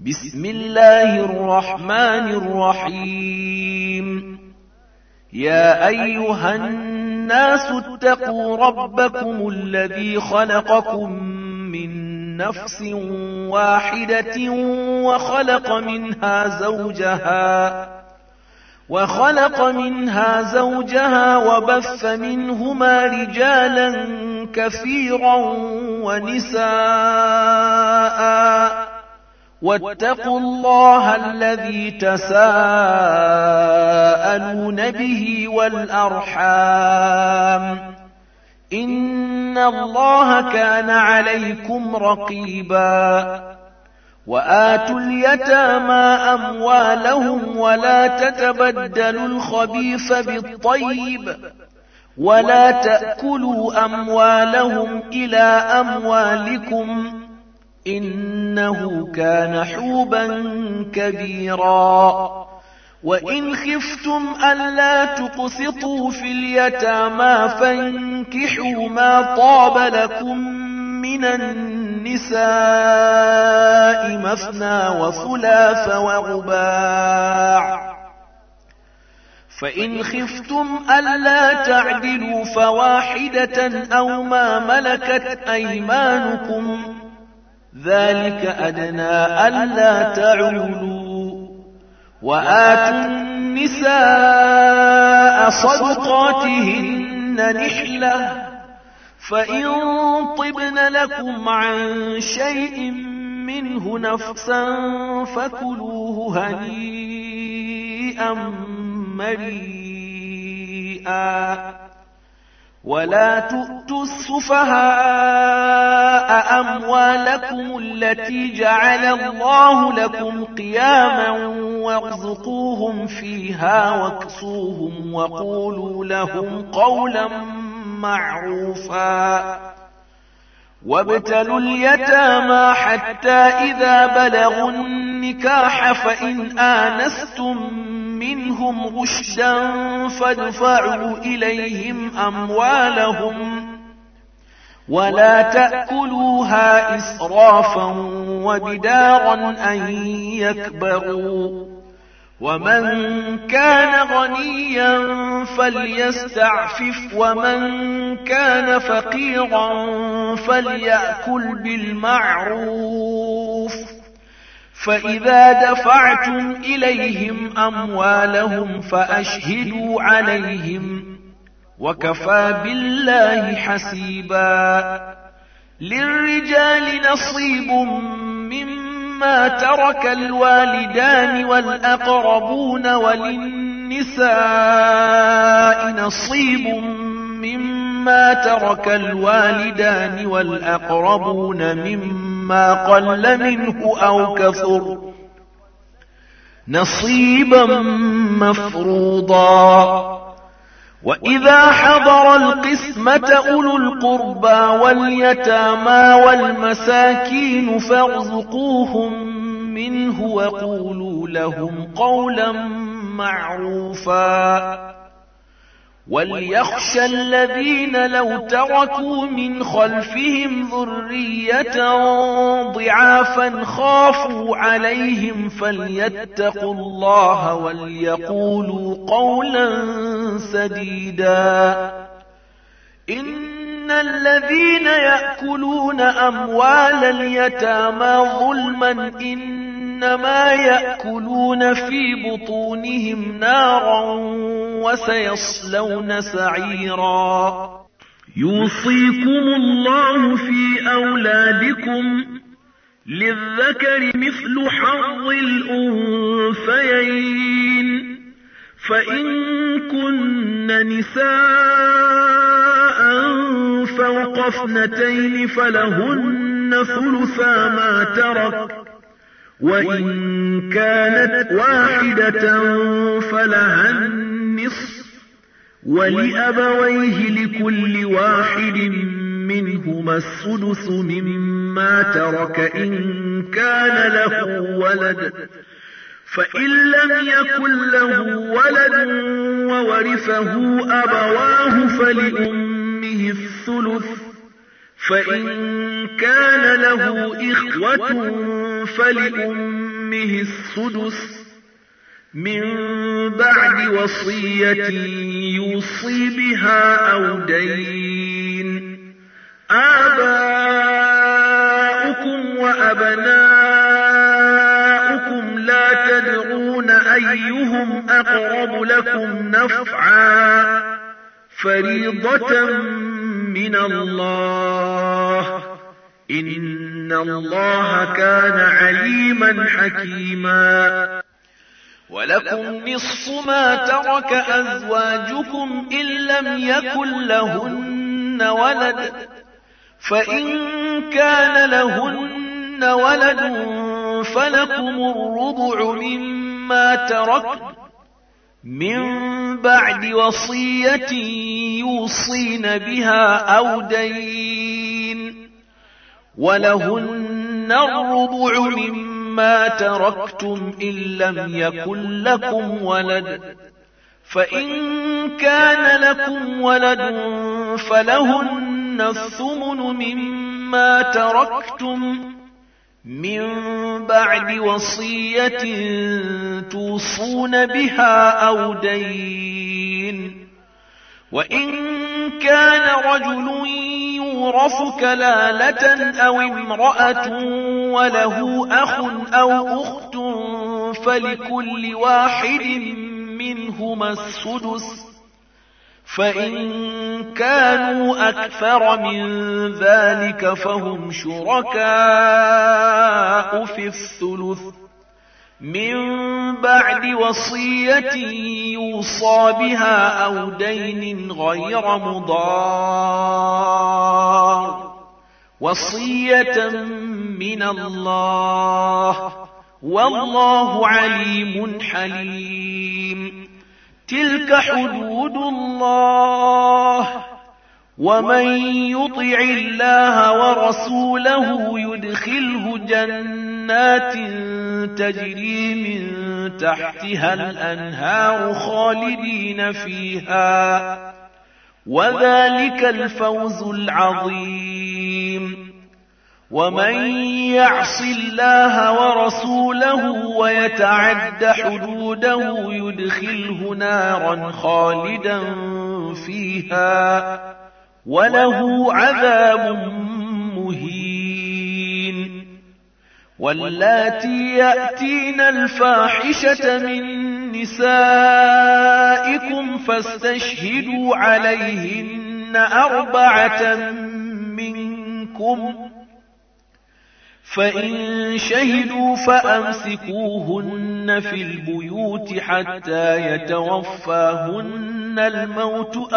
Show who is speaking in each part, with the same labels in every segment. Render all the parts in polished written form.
Speaker 1: بسم الله الرحمن الرحيم. يا أيها الناس اتقوا ربكم الذي خلقكم من نفس واحدة وخلق منها زوجها وبث منهما رجالا كثيرا ونساء واتقوا الله الذي تساءلون به والأرحام إن الله كان عليكم رقيبا. وآتوا اليتامى أموالهم ولا تتبدلوا الخبيث بالطيب ولا تأكلوا أموالهم إلى أموالكم إنه كان حوبا كبيرا. وإن خفتم ألا تقسطوا في اليتامى فانكحوا ما طاب لكم من النساء مثنى وثلاث ورباع، فإن خفتم ألا تعدلوا فواحدة أو ما ملكت أيمانكم ذلك أدنى ألا تعولوا. وآتوا النساء صدقاتهن نحلة، فإن طبن لكم عن شيء منه نفسا فكلوه هنيئا مريئا. ولا تؤتوا السفهاء أموالكم التي جعل الله لكم قياما وارزقوهم فيها واكسوهم وقولوا لهم قولا معروفا. وابتلوا اليتامى حتى إذا بلغوا النكاح فإن آنستم منهم رشدا فادفعوا إليهم أموالهم ولا تأكلوها إسرافا وبدارا أن يكبروا. ومن كان غنيا فليستعفف ومن كان فقيرا فليأكل بالمعروف. فإذا دفعتم إليهم أموالهم فأشهدوا عليهم وكفى بالله حسيبا. للرجال نصيب مما ترك الوالدان والأقربون وللنساء نصيب مما ترك الوالدان والأقربون مما قل منه أو كثر نصيبا مفروضا. وإذا حضر القسمة أولو القربى واليتامى والمساكين فارزقوهم منه وقولوا لهم قولا معروفا. وليخشى الذين لو تركوا من خلفهم ذرية ضعافا خافوا عليهم فليتقوا الله وليقولوا قولا سديدا. إن الذين يأكلون أموال اليتامى ظلما إنما يأكلون في بطونهم نارا وسيصلون سعيرا. يوصيكم الله في أولادكم للذكر مثل حظ الأنثيين، فإن كن نساء فوق اثنتين فلهن ثلثا ما ترك، وإن كانت واحدة فلها النصف، ولأبويه لكل واحد منهما السدس مما ترك إن كان له ولد، فإن لم يكن له ولد وورثه أبواه فلأمه الثلث، فإن كان له إخوة فلأمه أمه السدس من بعد وصية يوصي بها أو دين. آباؤكم وأبناؤكم لا تدرون أيهم أقرب لكم نفعا فريضة من الله إن الله كان عليما حكيما.
Speaker 2: ولكم نصف ما ترك أزواجكم إن لم يكن لهن ولد، فإن كان لهن ولد فلكم الربع مما تركن من بعد وصية يوصين بها أو دين، ولهن الربع مما تركتم إن لم يكن لكم ولد، فإن كان لكم ولد فلهن الثمن مما تركتم من بعد وصية توصون بها أو دين. وإن كان رجل يورث كلالة أو امرأة وله أخ أو أخت فلكل واحد منهما السدس، فإن كانوا أكثر من ذلك فهم شركاء في الثلث من بعد وصية يوصى بها أو دين غير مضار، وصية من الله والله عليم حليم. تلك حدود الله، ومن يطع الله ورسوله يدخله جنات تجري من تحتها الأنهار خالدين فيها، وذلك الفوز العظيم. ومن يعص الله ورسوله ويتعد حدوده يدخله نارا خالدا فيها وله عذاب مهين. واللاتي يأتين الفاحشة من نسائكم فاستشهدوا عليهن 4 منكم، فإن شهدوا فأمسكوهن في البيوت حتى يتوفاهن الموت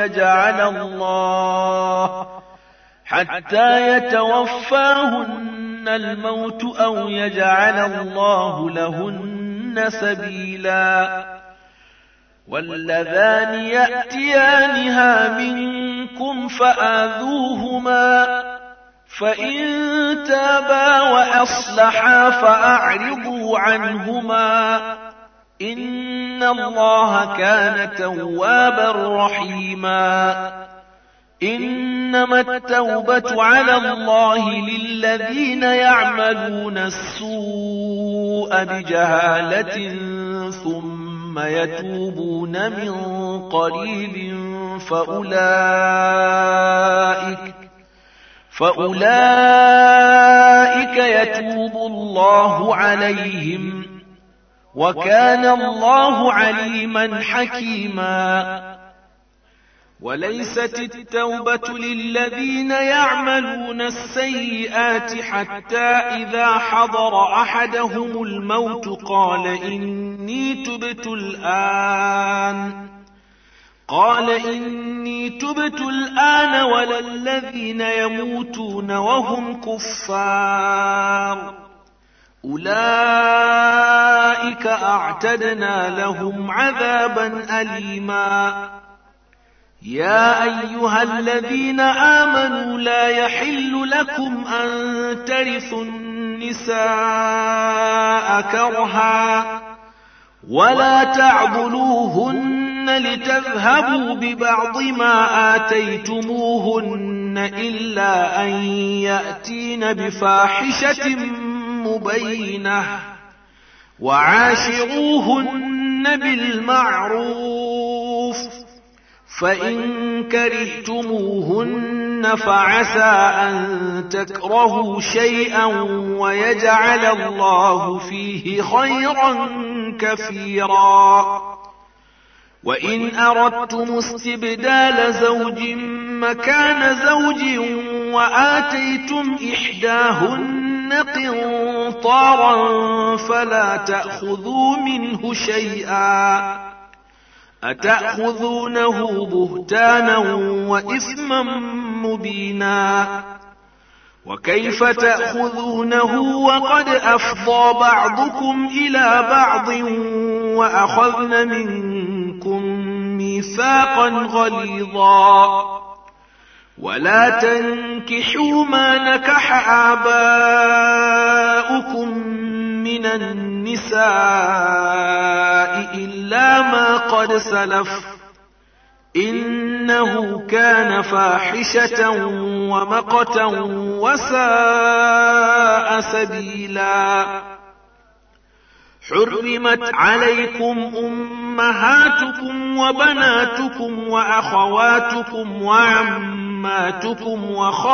Speaker 2: أو يجعل الله لهن سبيلا. واللذان يأتيانها منكم فآذوهما، فإن تابا وأصلحا فأعرضوا عنهما إن الله كان توابا رحيما. إنما التوبة على الله للذين يعملون السوء بجهالة ثم يتوبون من قريب فأولئك يتوب الله عليهم، وكان الله عليما حكيما. وليست التوبة للذين يعملون السيئات حتى إذا حضر أحدهم الموت قال إني تبت الآن ولا الذين يموتون وهم كفار أولئك أعتدنا لهم عذابا أليما. يا أيها الذين آمنوا لا يحل لكم أن ترثوا النساء كرها ولا تعضلوهن لتذهبوا ببعض ما آتيتموهن إلا أن يأتين بفاحشة مبينة وعاشروهن بالمعروف فإن كرهتموهن فعسى أن تكرهوا شيئا ويجعل الله فيه خيرا كثيرا وإن أردتم استبدال زوج مكان زوج وآتيتم إحداهن قنطارا فلا تأخذوا منه شيئا أتأخذونه بهتانا وإثما مبينا وكيف تأخذونه وقد أفضى بعضكم إلى بعض وأخذن منكم ميثاقا غليظا ولا تنكحوا ما نكح آباؤكم من النساء إلا ما قد سلف إنه كان فاحشة ومقتا وساء سبيلا حرمت عليكم أمهاتكم وبناتكم وأخواتكم وعماتكم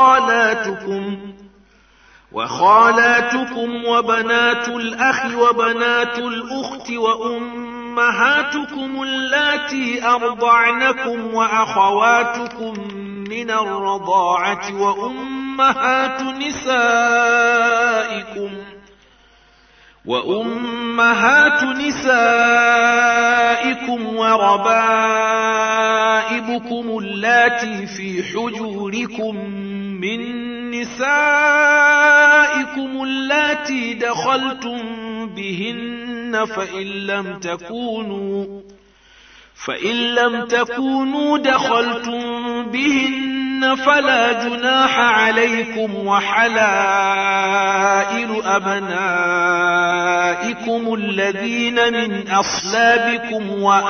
Speaker 2: وخالاتكم وبنات الأخ وبنات الأخت وأمهاتكم اللاتي أرضعنكم وأخواتكم من الرضاعة وأمهات نسائكم وربائبكم اللاتي في حجوركم من نسائكم اللاتي دخلتم بهن فإن لم تكونوا دخلتم بهن فلا جناح عليكم وحلائل أبنائكم الذين من أصلابكم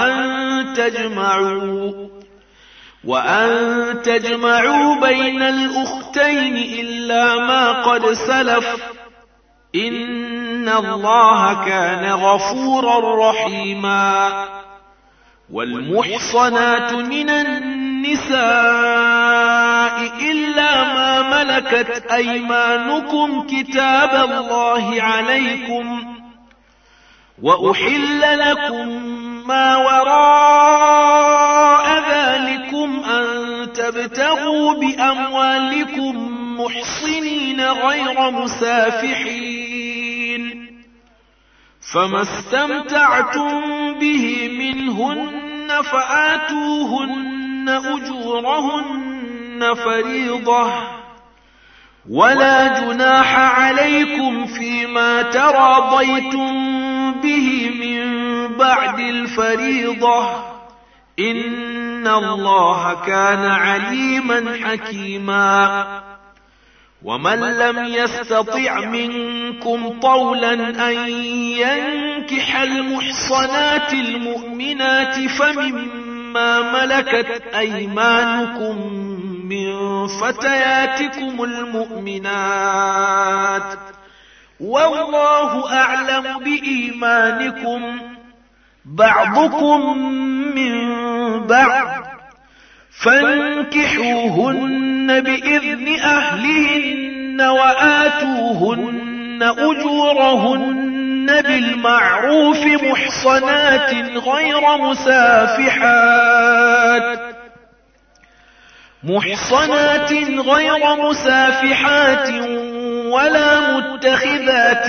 Speaker 2: وأن تجمعوا بين الأختين إلا ما قد سلف إن الله كان غفورا رحيما والمحصنات من النساء إلا ما ملكت أيمانكم كتاب الله عليكم وأحل لكم ما وراء ذلكم أن تبتغوا بأموالكم محصنين غير مسافحين فما استمتعتم به منهن فآتوهن أجورهن فريضة ولا جناح عليكم فيما تراضيتم به من بعد الفريضة إن الله كان عليما حكيما ومن لم يستطع منكم طولا أن ينكح المحصنات المؤمنات فمما ملكت أيمانكم من فتياتكم المؤمنات والله أعلم بإيمانكم بعضكم من بعض فانكحوهن بإذن أهلهن وآتوهن أجورهن بالمعروف محصنات غير مسافحات ولا متخذات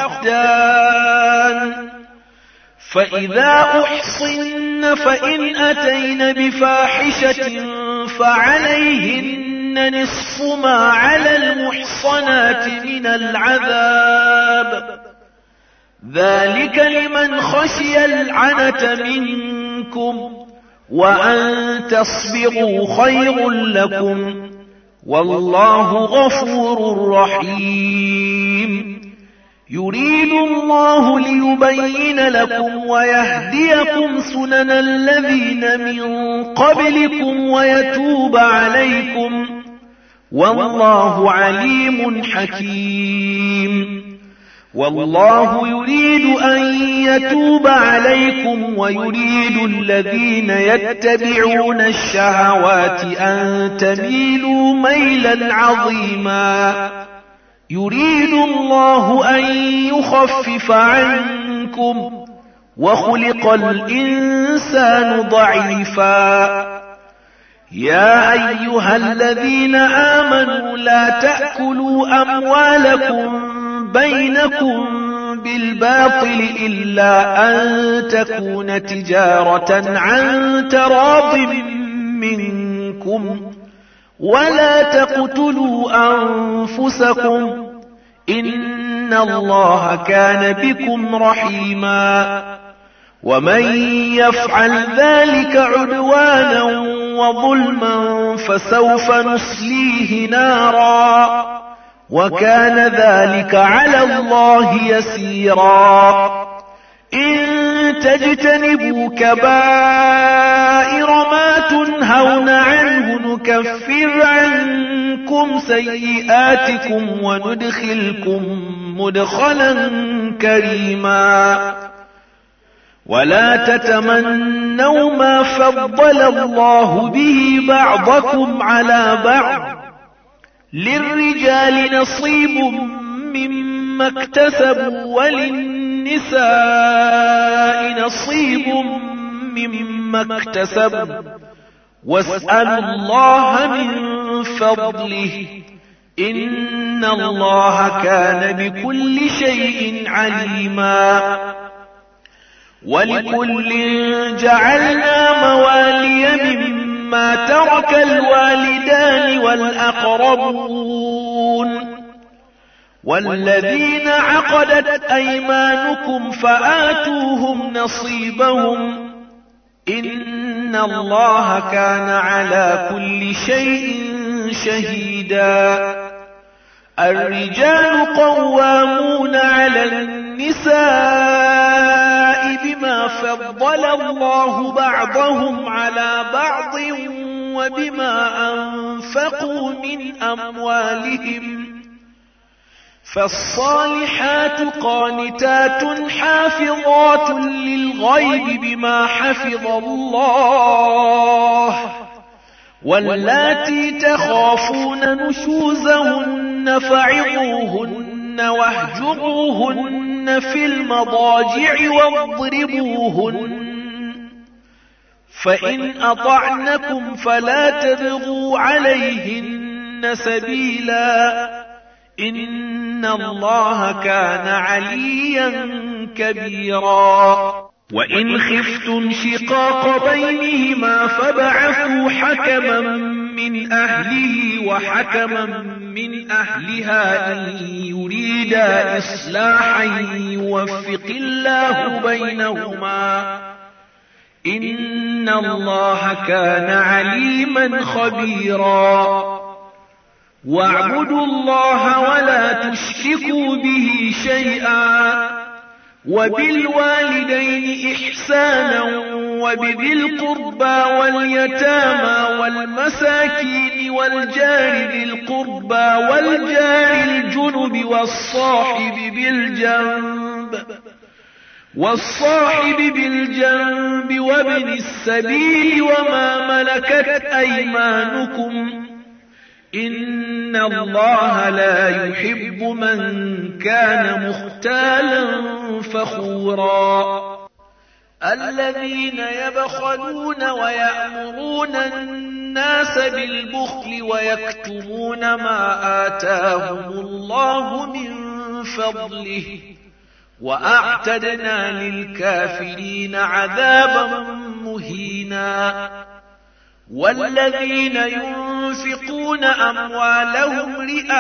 Speaker 2: أخدان فإذا أحصن فإن أتين بفاحشة فعليهن نصف ما على المحصنات من العذاب ذلك لمن خشي العنة منكم وأن تصبروا خير لكم والله غفور رحيم يريد الله ليبين لكم ويهديكم سنن الذين من قبلكم ويتوب عليكم والله عليم حكيم
Speaker 1: والله يريد أن يتوب عليكم ويريد الذين يتبعون الشهوات أن تميلوا ميلا عظيما. يريد الله أن يخفف عنكم وخلق الإنسان ضعيفا. يا أيها الذين آمنوا لا تأكلوا أموالكم بينكم بالباطل إلا أن تكون تجارة عن تراض منكم ولا تقتلوا أنفسكم إن الله كان بكم رحيما. ومن يفعل ذلك عدوانا وظلما فسوف نصليه نارا وكان ذلك على الله يسيرا. إن تجتنبوا كبائر ما تنهون عنه نكفر عنكم سيئاتكم وندخلكم مدخلا كريما. ولا تتمنوا ما فضل الله به بعضكم على بعض. للرجال نصيب مما اكتسبوا وللنساء نصيب مما اكتسبوا واسألوا الله من فضله إن الله كان بكل شيء عليما. ولكل جعلنا موالي مما ترك الوالدان والأقربون والذين عقدت أيمانكم فآتوهم نصيبهم إن الله كان على كل شيء شهيدا. الرجال قوامون على النساء بما فضل الله بعضهم على بعض وبما أنفقوا من أموالهم. فالصالحات قانتات حافظات للغيب بما حفظ الله. واللاتي تخافون نشوزهن فعظوهن واهجروهن في المضاجع واضربوهن. فإن أطعنكم فلا تبغوا عليهن سبيلا إن الله كان عليا كبيرا. وإن خفتم شقاق بينهما فبعثوا حكما من أهله وحكما من أهلها إن يريدا إصلاحا يوفق الله بينهما إن الله كان عليما خبيرا. واعبدوا الله ولا تشركوا به شيئا وبالوالدين إحسانا وبذي القربى واليتامى والمساكين والجار ذي القربى والجار الجنب والصاحب بالجنب وابن السبيل وما ملكت أيمانكم إن الله لا يحب من كان مختالا فخورا. الذين يبخلون ويأمرون الناس بالبخل ويكتمون ما آتاهم الله من فضله وأعتدنا للكافرين عذابا مهينا. والذين ينفقون أموالهم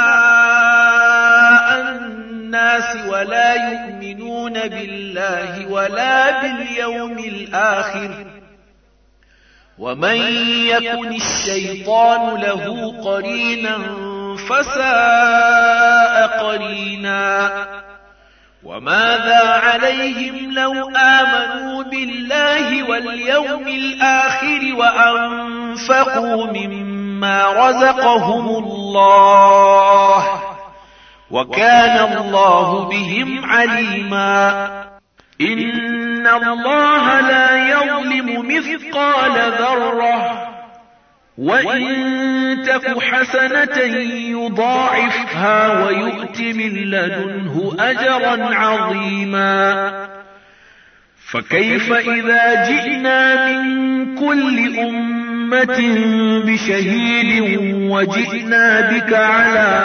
Speaker 1: رئاء الناس ولا يؤمنون بالله ولا باليوم الآخر ومن يكن الشيطان له قرينا فساء قرينا. وماذا عليهم لو آمنوا بالله واليوم الآخر وأنفقوا مما رزقهم الله وكان الله بهم عليما. إن الله لا يظلم مثقال ذرة وإن تك حسنة يضاعفها ويؤت من لدنه أجرا عظيما. فكيف إذا جئنا من كل أمة بشهيد وجئنا بك على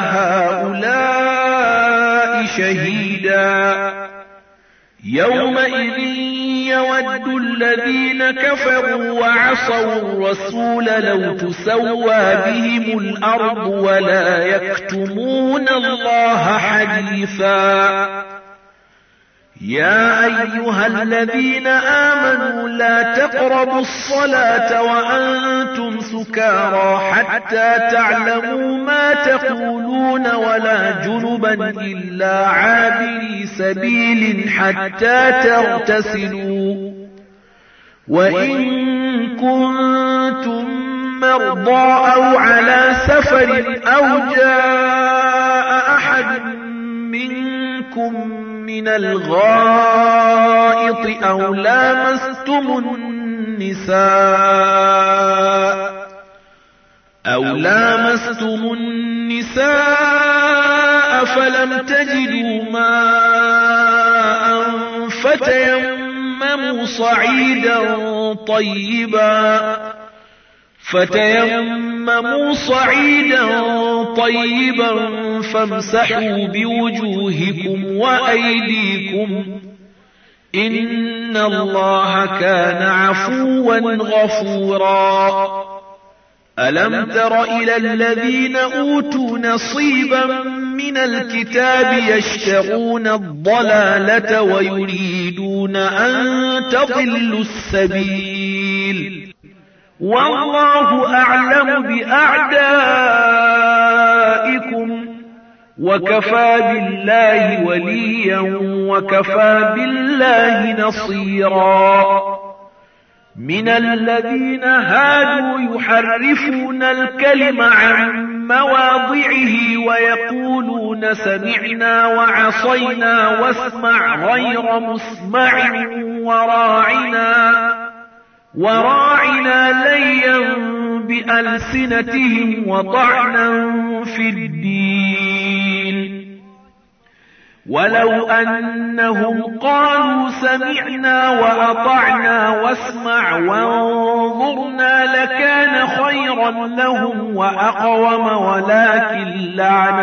Speaker 1: هؤلاء شهيدا. يومئذ يود الذين كفروا وعصوا الرسول لو تسوى بهم الأرض ولا يكتمون الله حديثا. يا أيها الذين آمنوا لا تقربوا الصلاة وأنتم سكارى حتى تعلموا ما تقولون ولا جنبا إلا عابري سبيل حتى تغتسلوا. وإن كنتم مرضى أو على سفر أو جاء أحد منكم من الغائط أو لامستم النساء فلم تجدوا ماء فتيمموا صعيدا طيبا فامسحوا بوجوهكم وأيديكم إن الله كان عفوا غفورا. ألم تر إلى الذين أوتوا نصيبا من الكتاب يشترون الضلالة ويريدون أن تضلوا السبيل والله أعلم بأعدائكم وكفى بالله وليا وكفى بالله نصيرا. من الذين هادوا يحرفون الكلم عن مواضعه ويقولون سمعنا وعصينا واسمع غير مسمع وراعنا ليا بألسنتهم وطعنا في الدين. ولو أنهم قالوا سمعنا وأطعنا واسمع وانظرنا لكان خيرا لهم وأقوم ولكن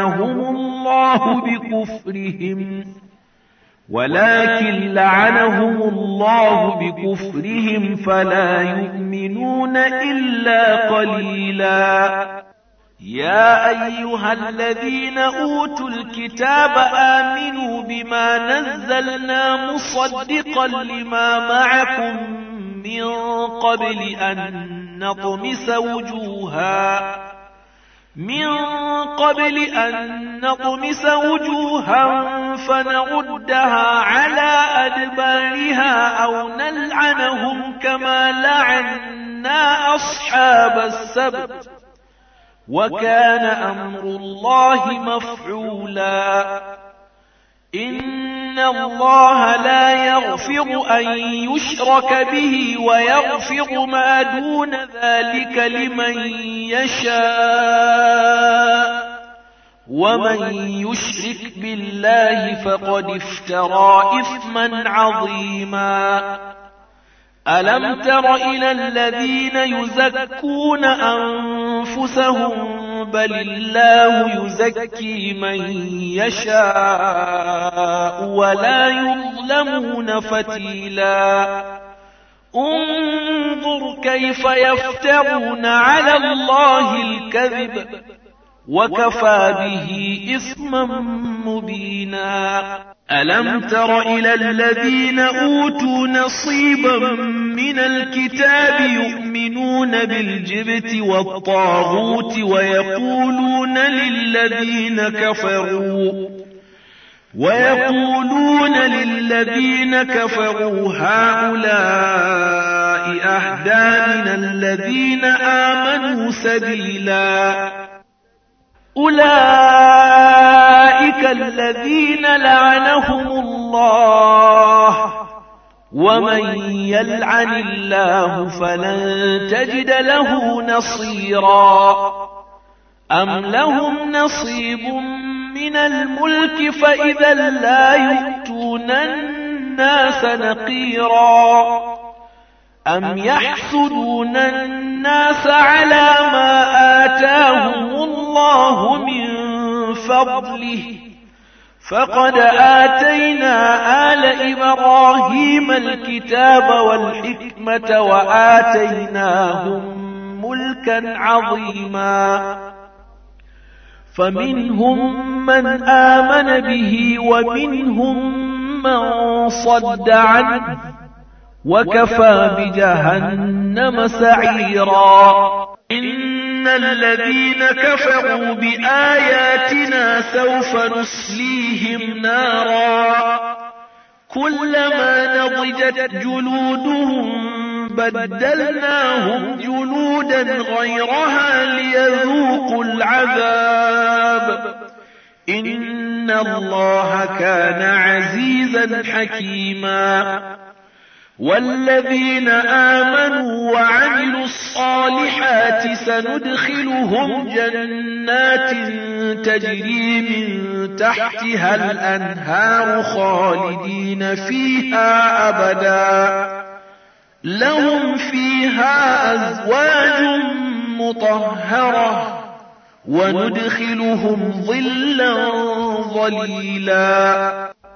Speaker 1: لعنهم الله بكفرهم فلا يؤمنون إلا قليلا. يا أيها الذين أوتوا الكتاب آمنوا بما نزلنا مصدقا لما معكم من قبل أن نطمس وجوها فنردها على أدبارها أو نلعنهم كما لعنا أصحاب السبت وكان أمر الله مفعولا. إن الله لا يغفر أن يشرك به ويغفر ما دون ذلك لمن يشاء ومن يشرك بالله فقد افترى إثما عظيما. ألم تر إلى الذين يزكون أنفسهم بل الله يزكي من يشاء ولا يظلمون فتيلا. انظر كيف يفترون على الله الكذب وكفى به إثما مبينا. ألم تر إلى الذين أوتوا نصيبا من الكتاب يؤمنون بالجبت والطاغوت ويقولون للذين كفروا هؤلاء أهدى من الذين آمنوا سبيلا. أولئك أولئك الذين لعنهم الله ومن يلعن الله فلن تجد له نصيرا أم لهم نصيب من الملك فإذا لا يؤتون الناس نقيرا أم يحسدون الناس على ما آتاهم الله من فضله فقد آتينا آل إبراهيم الكتاب والحكمة وآتيناهم ملكا عظيما فمنهم من آمن به ومنهم من صد عنه وكفى بجهنم سعيرا
Speaker 2: إن الذين كفروا بآياتنا سوف نصليهم نارا كلما نضجت جلودهم بدلناهم جلودا غيرها ليذوقوا العذاب إن الله كان عزيزا حكيما والذين آمنوا وعملوا الصالحات سندخلهم جنات تجري من تحتها الأنهار خالدين فيها أبدا لهم فيها أزواج مطهرة وندخلهم ظلا ظليلا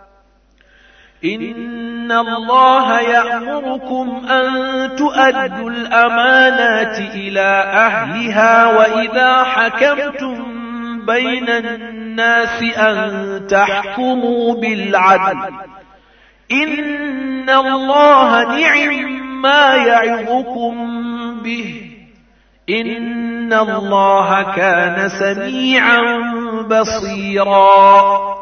Speaker 2: إن الله يأمركم أن تؤدوا الأمانات إلى أهلها وإذا حكمتم بين الناس أن تحكموا بالعدل إن الله نعم ما يعظكم به إن الله كان سميعا بصيرا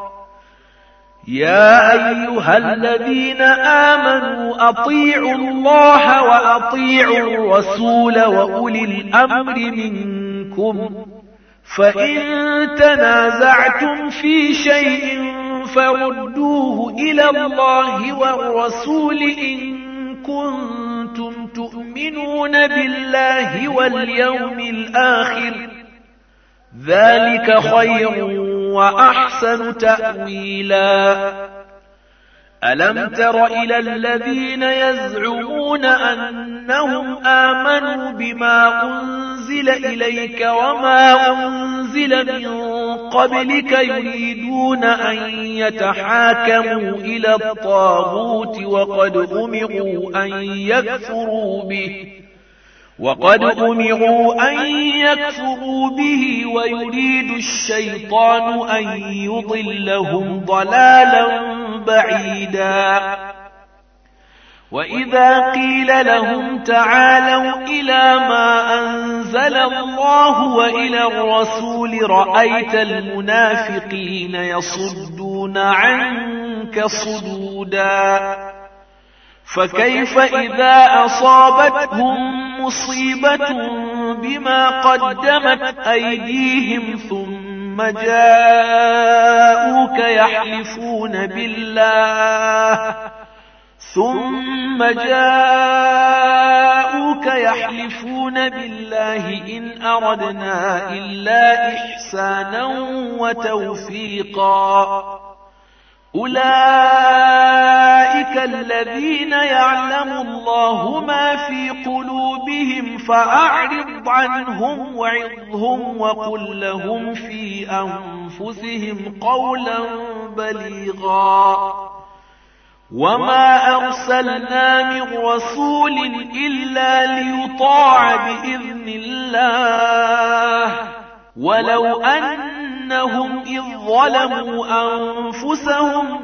Speaker 2: يا أيها الذين آمنوا أطيعوا الله وأطيعوا الرسول وأولي الأمر منكم فإن تنازعتم في شيء فردوه إلى الله والرسول إن كنتم تؤمنون بالله واليوم الآخر ذلك خير وأحسن تأويلا ألم تر إلى الذين يزعمون أنهم آمنوا بما أنزل إليك وما أنزل من قبلك يريدون أن يتحاكموا إلى الطاغوت وقد أمروا أن يكفروا به ويريد الشيطان أن يضلهم ضلالا بعيدا وإذا قيل لهم تعالوا إلى ما أنزل الله وإلى الرسول رأيت المنافقين يصدون عنك صدودا فكيف إذا أصابتهم مصيبة بما قدمت أيديهم ثم جاءوك يحلفون بالله إن أردنا إلا إحسانا وتوفيقا أولئك الذين يعلم الله ما في قلوبهم فأعرض عنهم وعظهم وقل لهم في أنفسهم قولا بليغا وما أرسلنا من رسول إلا ليطاع بإذن الله ولو أنهم إذ ظلموا أنفسهم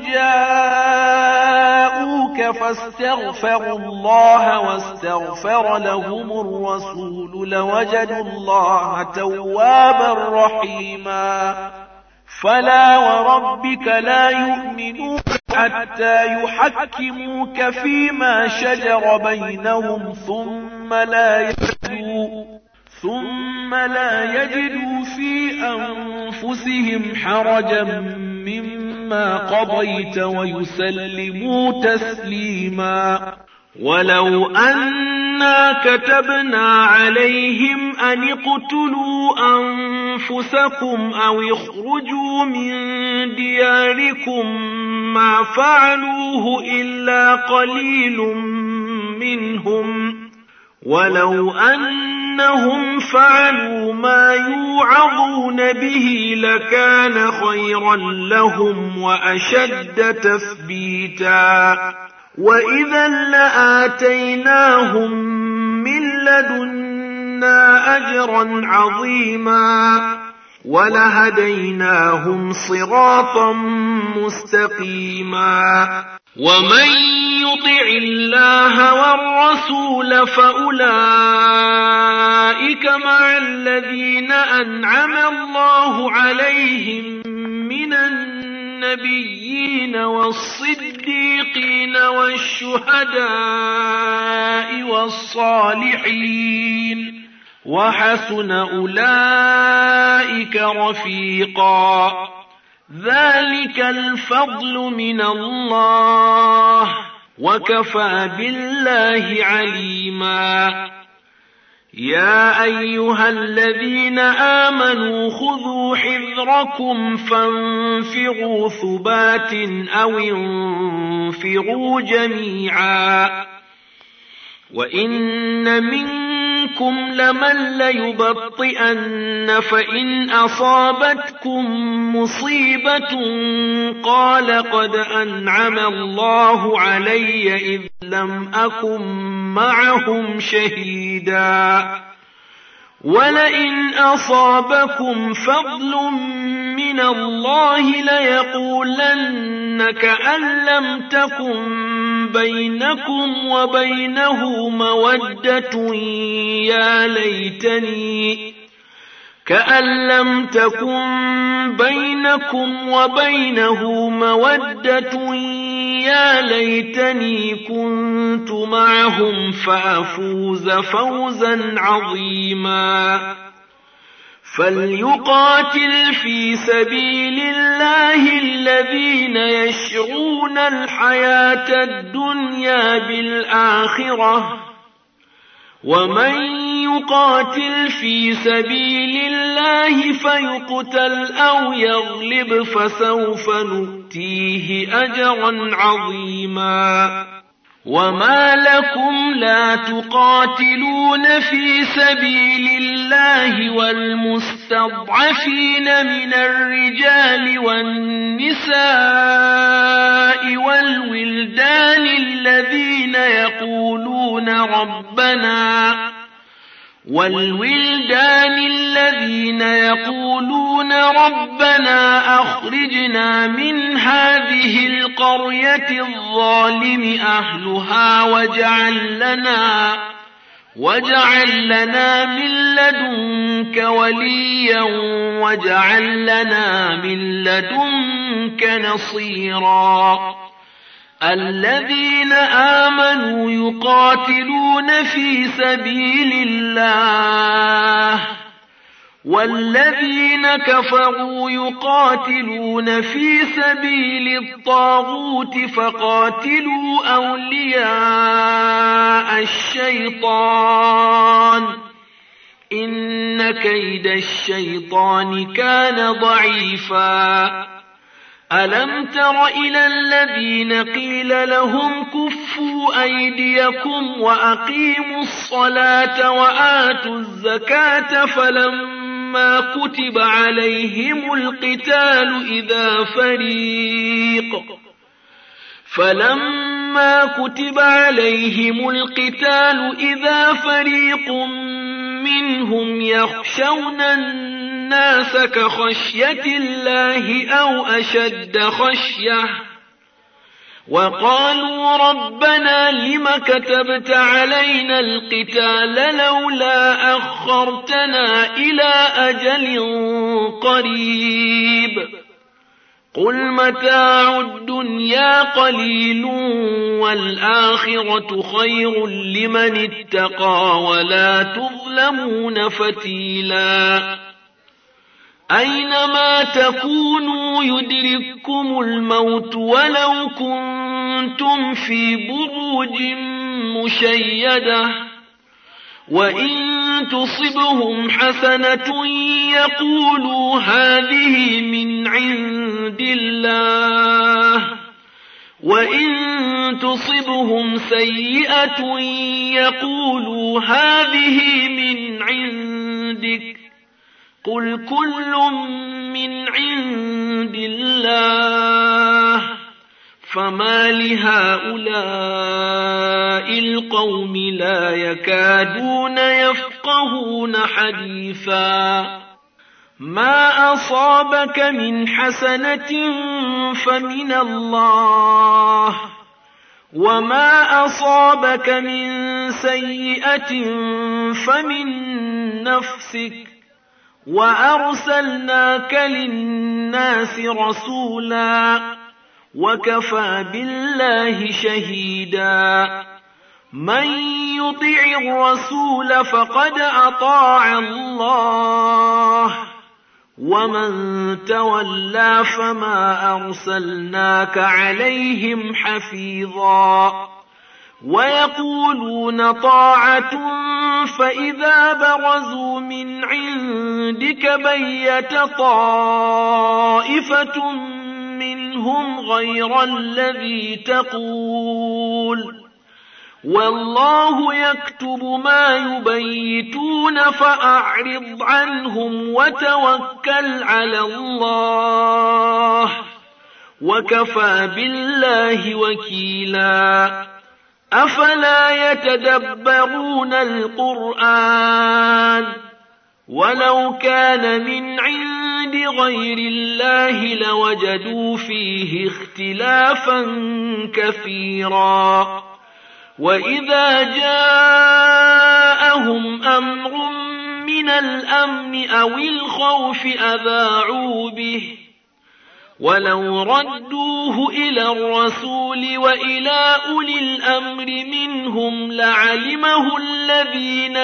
Speaker 2: جاءوك فاستغفروا الله واستغفر لهم الرسول لوجدوا الله توابا رحيما فلا وربك لا يؤمنون حتى يحكموك فيما شجر بينهم
Speaker 1: ثم لا يجدوا في أنفسهم حرجا مما قضيت ويسلموا تسليما.
Speaker 2: ولو أنا كتبنا عليهم أن اقتلوا أنفسكم أو اخرجوا من دياركم ما فعلوه إلا قليل منهم، ولو أنهم فعلوا ما يوعظون به لكان خيرا لهم وأشد تثبيتا، وإذا لآتيناهم من لدنا أجرا عظيما ولهديناهم صراطا مستقيما. ومن يطع الله والرسول فأولئك مع الذين أنعم الله عليهم من النبيين والصديقين والشهداء والصالحين وحسن أولئك رفيقا. ذلك الفضل من الله وكفى بالله عليما. يا أيها الذين آمنوا خذوا حذركم فانفروا ثبات أو انفروا جميعا. وإن منكم لمن ليبطئن فإن أصابتكم مصيبة قال قد أنعم الله علي إذ لم أكن معهم شهيدا. ولئن أصابكم فضل من الله ليقولن كأن لم تكن بينكم وبينه مودة يا ليتني كأن لم تكن بينكم وبينه مودة يا ليتني كنت معهم فأفوز فوزا عظيما. فليقاتل في سبيل الله الذين يشرون الحياة الدنيا بالآخرة، ومن يقاتل في سبيل الله فيقتل أو يغلب فسوف نؤتيه أجرا عظيما. وما لكم لا تقاتلون في سبيل الله والمستضعفين من الرجال والنساء والولدان الذين يقولون ربنا أخرجنا من هذه القرية الظالم أهلها واجعل لنا من لدنك وليا واجعل لنا من لدنك نصيرا. الذين آمنوا يقاتلون في سبيل الله والذين كفروا يقاتلون في سبيل الطاغوت فقاتلوا أولياء الشيطان إن كيد الشيطان كان ضعيفا. ألم تر إلى الذين قيل لهم كفوا أيديكم وأقيموا الصلاة وآتوا الزكاة فلما كتب عليهم القتال إذا فريق منهم يخشون الناس كخشية الله أو أشد خشية وقالوا ربنا لم كتبت علينا القتال لولا أخرتنا إلى أجل قريب
Speaker 1: قل متاع الدنيا قليل والآخرة خير لمن اتقى ولا تظلمون فتيلا أينما تكونوا يدرككم الموت ولو كنتم في بروج مشيدة وإن تصبهم حسنة يقولوا هذه من عند الله وإن تصبهم سيئة يقولوا هذه من عندك قل كل من عند الله فما لهؤلاء القوم لا يكادون يفقهون حديثا ما أصابك من حسنة فمن الله وما أصابك من سيئة فمن نفسك وأرسلناك للناس رسولا وكفى بالله شهيدا من يطع الرسول فقد أطاع الله ومن تولى فما أرسلناك عليهم حفيظا ويقولون طاعة فإذا برزوا من عندك بيت طائفة منهم غير الذي تقول والله يكتب ما يبيتون فأعرض عنهم وتوكل على الله وكفى بالله وكيلا أفلا يتدبرون القرآن ولو كان من عند غير الله لوجدوا فيه اختلافا كثيرا وإذا جاءهم أمر من الأمن أو الخوف أذاعوا به ولو ردوه إلى الرسول وإلى أولي الأمر منهم لعلمه الذين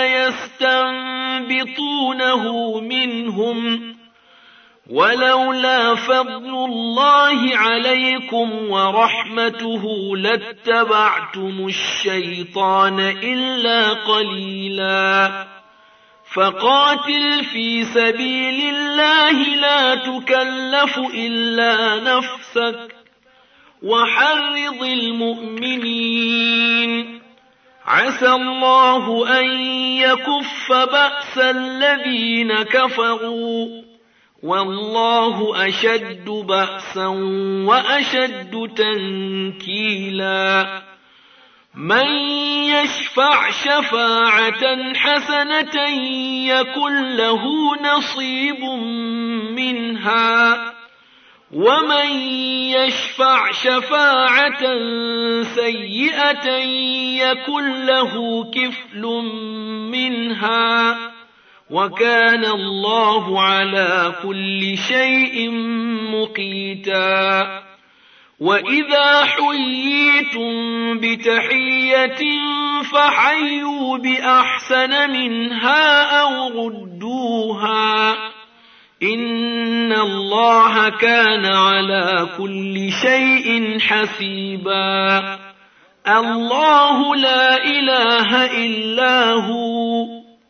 Speaker 1: يستنبطونه منهم ولولا فضل الله عليكم ورحمته لاتبعتم الشيطان إلا قليلا فقاتل في سبيل الله لا تكلف إلا نفسك وحرض المؤمنين عسى الله أن يكف بأس الذين كفروا والله أشد بأسا وأشد تنكيلا من يشفع شفاعة حسنة يكن له نصيب منها ومن يشفع شفاعة سيئة يكن له كفل منها وكان الله على كل شيء مقيتا وإذا حييتم بتحية فحيوا بأحسن منها أو ردوها إن الله كان على كل شيء حسيبا الله لا إله إلا هو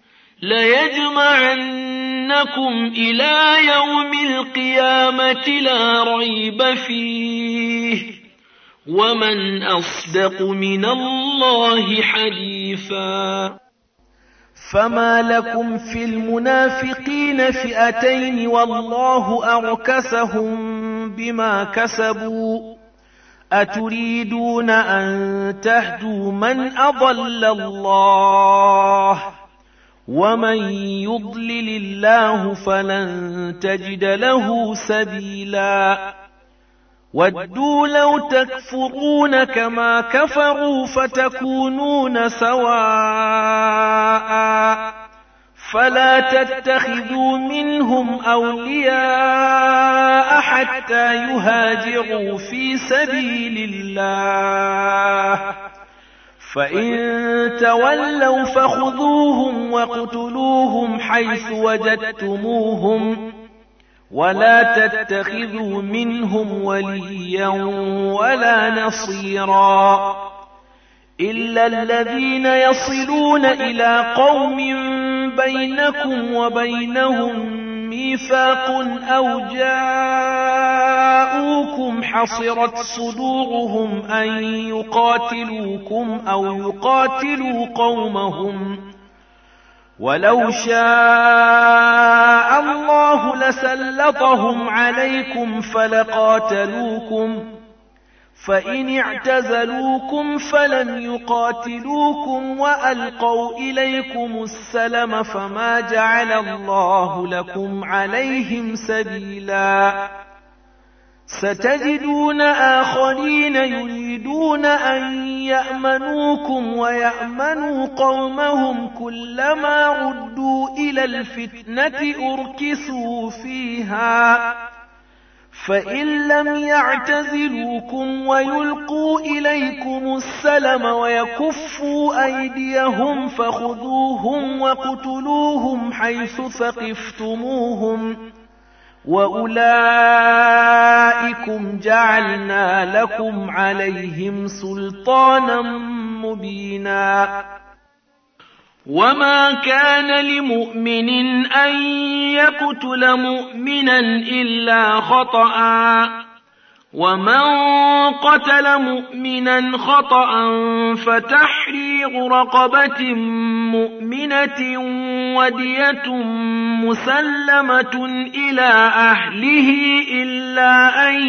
Speaker 1: ليجمعنكم إلى يوم القيامة لا ريب فيه ومن أصدق من الله حديثا
Speaker 2: فما لكم في المنافقين فئتين والله أركسهم بما كسبوا أتريدون أن تهدوا من أضل الله ومن يضلل الله فلن تجد له سبيلا ودوا لو تكفرون كما كفروا فتكونون سواء فلا تتخذوا منهم أولياء حتى يهاجروا في سبيل الله، فإن تولوا فخذوهم وَاقْتُلُوهُمْ حيث وجدتموهم، ولا تتخذوا منهم وليا ولا نصيرا إلا الذين يصلون إلى قوم بينكم وبينهم ميثاق أو جاءوكم حصرت صدورهم أن يقاتلوكم أو يقاتلوا قومهم، ولو شاء الله لسلطهم عليكم فلقاتلوكم، فإن اعتزلوكم فلم يقاتلوكم وألقوا إليكم السلم فما جعل الله لكم عليهم سبيلا. ستجدون آخرين يريدون أن يأمنوكم ويأمنوا قومهم، كلما ردوا إلى الفتنة أركسوا فيها، فإن لم يعتزلوكم ويلقوا إليكم السلم ويكفوا أيديهم فخذوهم وَاقْتُلُوهُمْ حيث ثقفتموهم، وأولئكم جعلنا لكم عليهم سلطانا مبينا.
Speaker 1: وما كان لمؤمن أن يقتل مؤمنا إلا خطأ، ومن قتل مؤمنا خطأ فتحرير رقبة مؤمنة ودية مسلمة إلى أهله إلا أن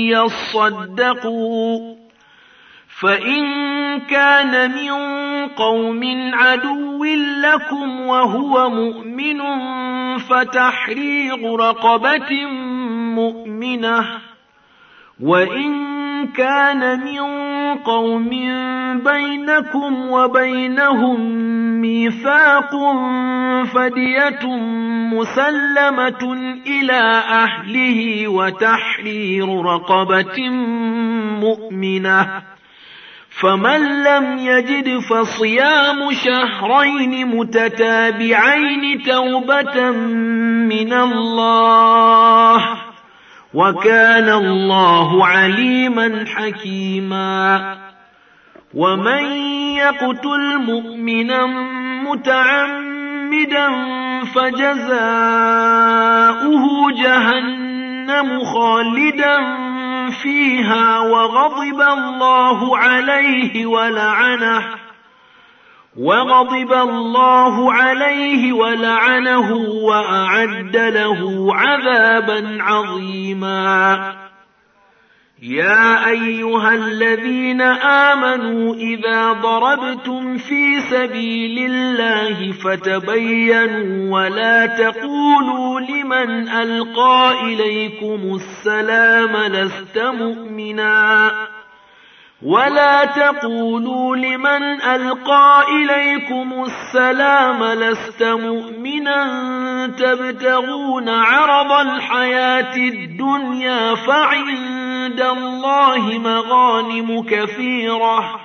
Speaker 1: يصدقوا، فإن كان من قوم عدو لكم وهو مؤمن فتحرير رقبة مؤمنة، وإن كان من قوم بينكم وبينهم ميثاق فدية مسلمة إلى أهله وتحرير رقبة مؤمنة، فمن لم يجد فصيام شهرين متتابعين توبة من الله، وكان الله عليما حكيما. ومن يقتل مؤمنا متعمدا فجزاؤه جهنم خالدا فيها وغضب الله عليه ولعنه وأعد له عذابا عظيما. يا أيها الذين آمنوا إذا ضربتم في سبيل الله فتبينوا ولا تقولوا لمن ألقى إليكم السلام لست مؤمنا تبتغون عرض الحياة الدنيا فعند الله مغانم كثيرة،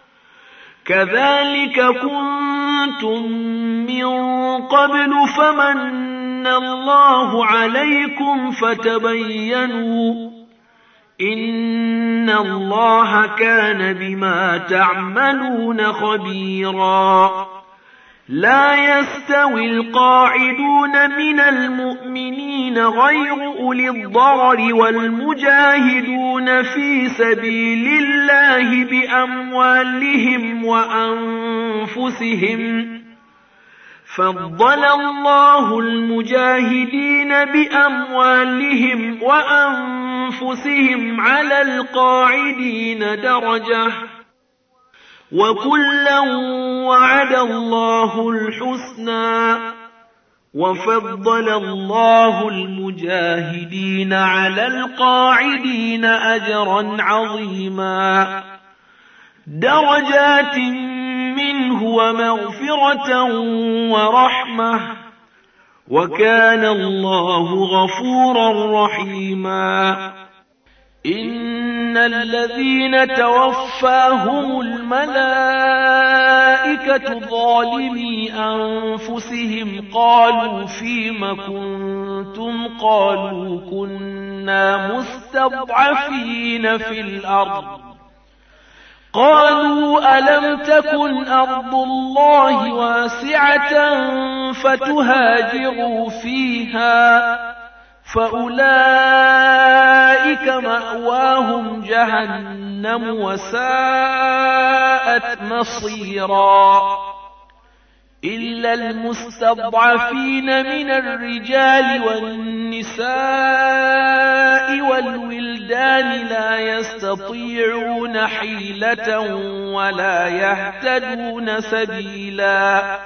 Speaker 1: كذلك كنتم من قبل فمن الله عليكم فتبينوا، إن الله كان بما تعملون خبيرا. لا يستوي القاعدون من المؤمنين غير أولي الضرر والمجاهدون في سبيل الله بأموالهم وأنفسهم، فضل الله المجاهدين بأموالهم وأنفسهم على القاعدين درجة، وكلا وعد الله الحسنى، وفضل الله المجاهدين على القاعدين أجرا عظيما، درجات منه ومغفرة ورحمة، وكان الله غفورا رحيما. إن الذين توفاهم الملائكة ظالمي أنفسهم قالوا فيم كنتم قالوا كنا مستضعفين في الأرض قالوا ألم تكن أرض الله واسعة فتهاجروا فيها فأولئك مأواهم جهنم وساءت مصيرا. إلا المستضعفين من الرجال والنساء والولدان لا يستطيعون حيلة ولا يهتدون سبيلا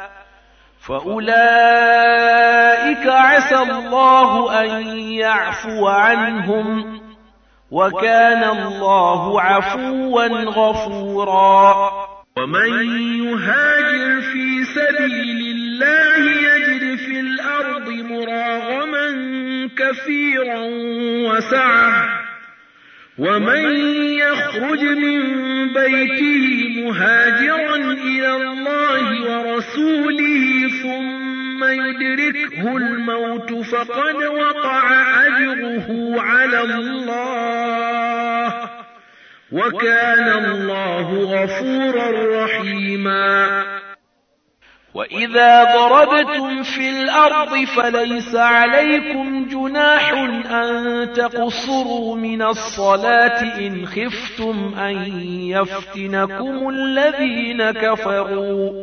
Speaker 1: فأولئك عسى الله أن يعفو عنهم وكان الله عفوا غفورا.
Speaker 2: ومن يهاجر في سبيل الله يجد في الأرض مراغما كثيرا وسعة ومن يخرج من بيته مهاجرا إلى الله ورسوله ثم يدركه الموت فقد وقع أجره على الله وكان الله غفورا رحيما.
Speaker 1: وإذا ضربتم في الأرض فليس عليكم جناح أن تقصروا من الصلاة إن خفتم أن يفتنكم الذين كفروا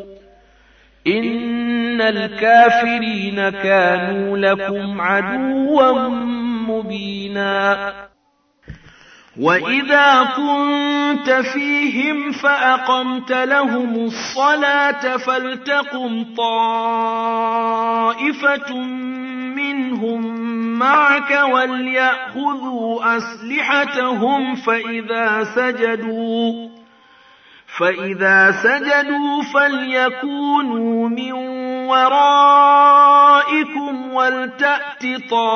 Speaker 1: إن الكافرين كانوا لكم عدوا مبينا. وإذا كنت فيهم فأقمت لهم الصلاة فلتقم طائفة منهم معك وليأخذوا أسلحتهم فإذا سجدوا فليكونوا من ورائكم ولتأت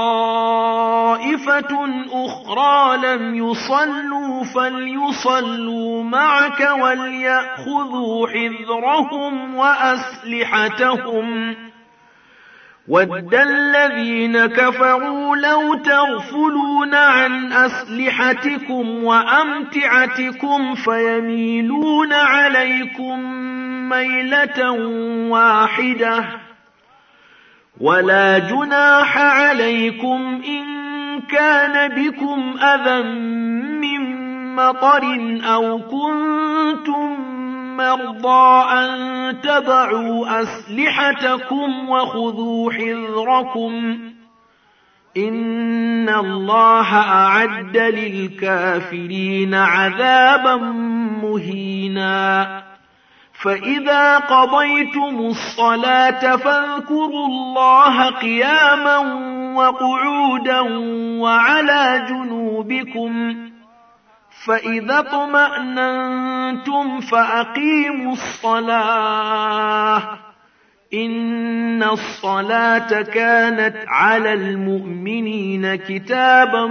Speaker 1: طائفة أخرى لم يصلوا فليصلوا معك وليأخذوا حذرهم وأسلحتهم ود الذين كفروا لو تغفلون عن أسلحتكم وأمتعتكم فيميلون عليكم ميلة واحدة ولا جناح عليكم إن كان بكم أذى من مطر أو كنتم مرضى أن تضعوا أسلحتكم وخذوا حذركم إن الله أعد للكافرين عذابا مهينا. فإذا قضيتم الصلاة فاذكروا الله قياما وقعودا وعلى جنوبكم فإذا اطمأننتم فأقيموا الصلاة إن الصلاة كانت على المؤمنين كتابا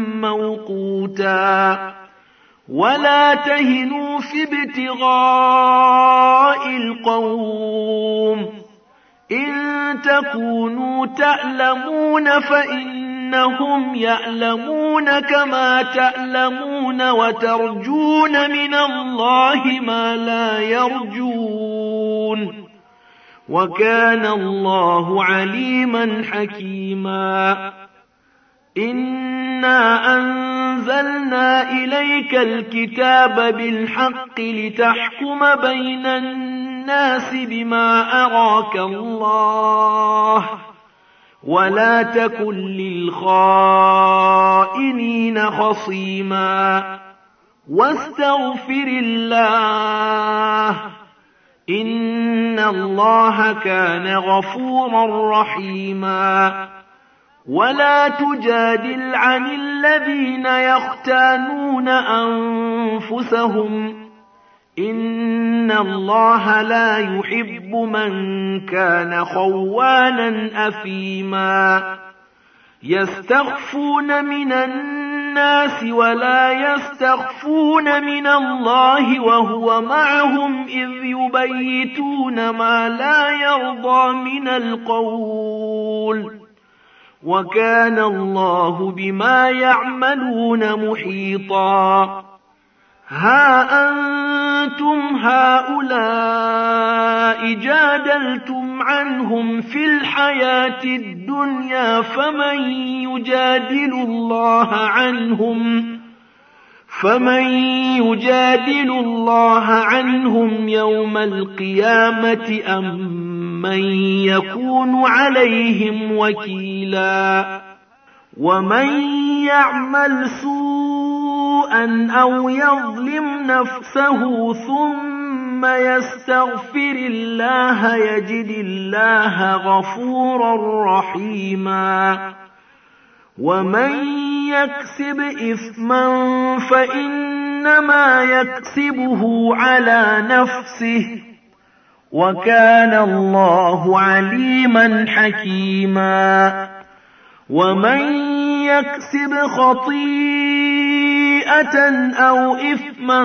Speaker 1: موقوتا. ولا تهنوا في ابتغاء القوم إن تكونوا تألمون فإنهم يألمون كما تألمون وترجون من الله ما لا يرجون وكان الله عليما حكيما. إنا أنزلنا إليك الكتاب بالحق لتحكم بين الناس بما أراك الله ولا تكن للخائنين خصيما واستغفر الله إن الله كان غفورا رحيما. ولا تجادل عن الذين يختانون أنفسهم إن إن الله لا يحب من كان خوانا أثيما يستخفون من الناس ولا يستخفون من الله وهو معهم إذ يبيتون ما لا يرضى من القول وكان الله بما يعملون محيطا ها أنتم هؤلاء جادلتم عنهم في الحياة الدنيا فمن يجادل الله عنهم يوم القيامة أم من يكون عليهم وكيلا ومن يعمل سوءا أو يظلم نفسه ثم يستغفر الله يجد الله غفورا رحيما ومن يكسب إثما فإنما يكسبه على نفسه وكان الله عليما حكيما ومن يكسب خطيئة أو إثما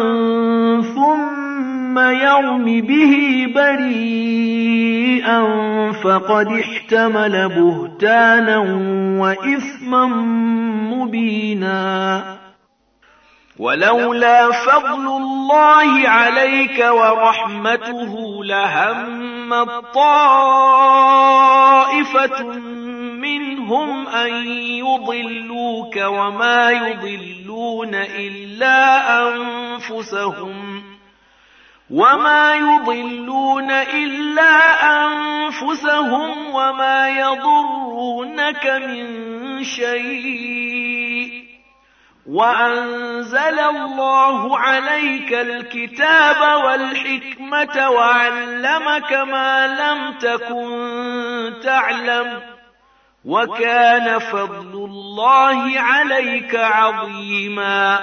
Speaker 1: ثم يرم به بريئا فقد احتمل بهتانا وإثما مبينا ولولا فضل الله عليك ورحمته لهم طائفة منهم أن يضلوك وما يضلون إلا أنفسهم وما يضرونك من شيء وأنزل الله عليك الكتاب والحكمة وعلمك ما لم تكن تعلم وكان فضل الله عليك عظيما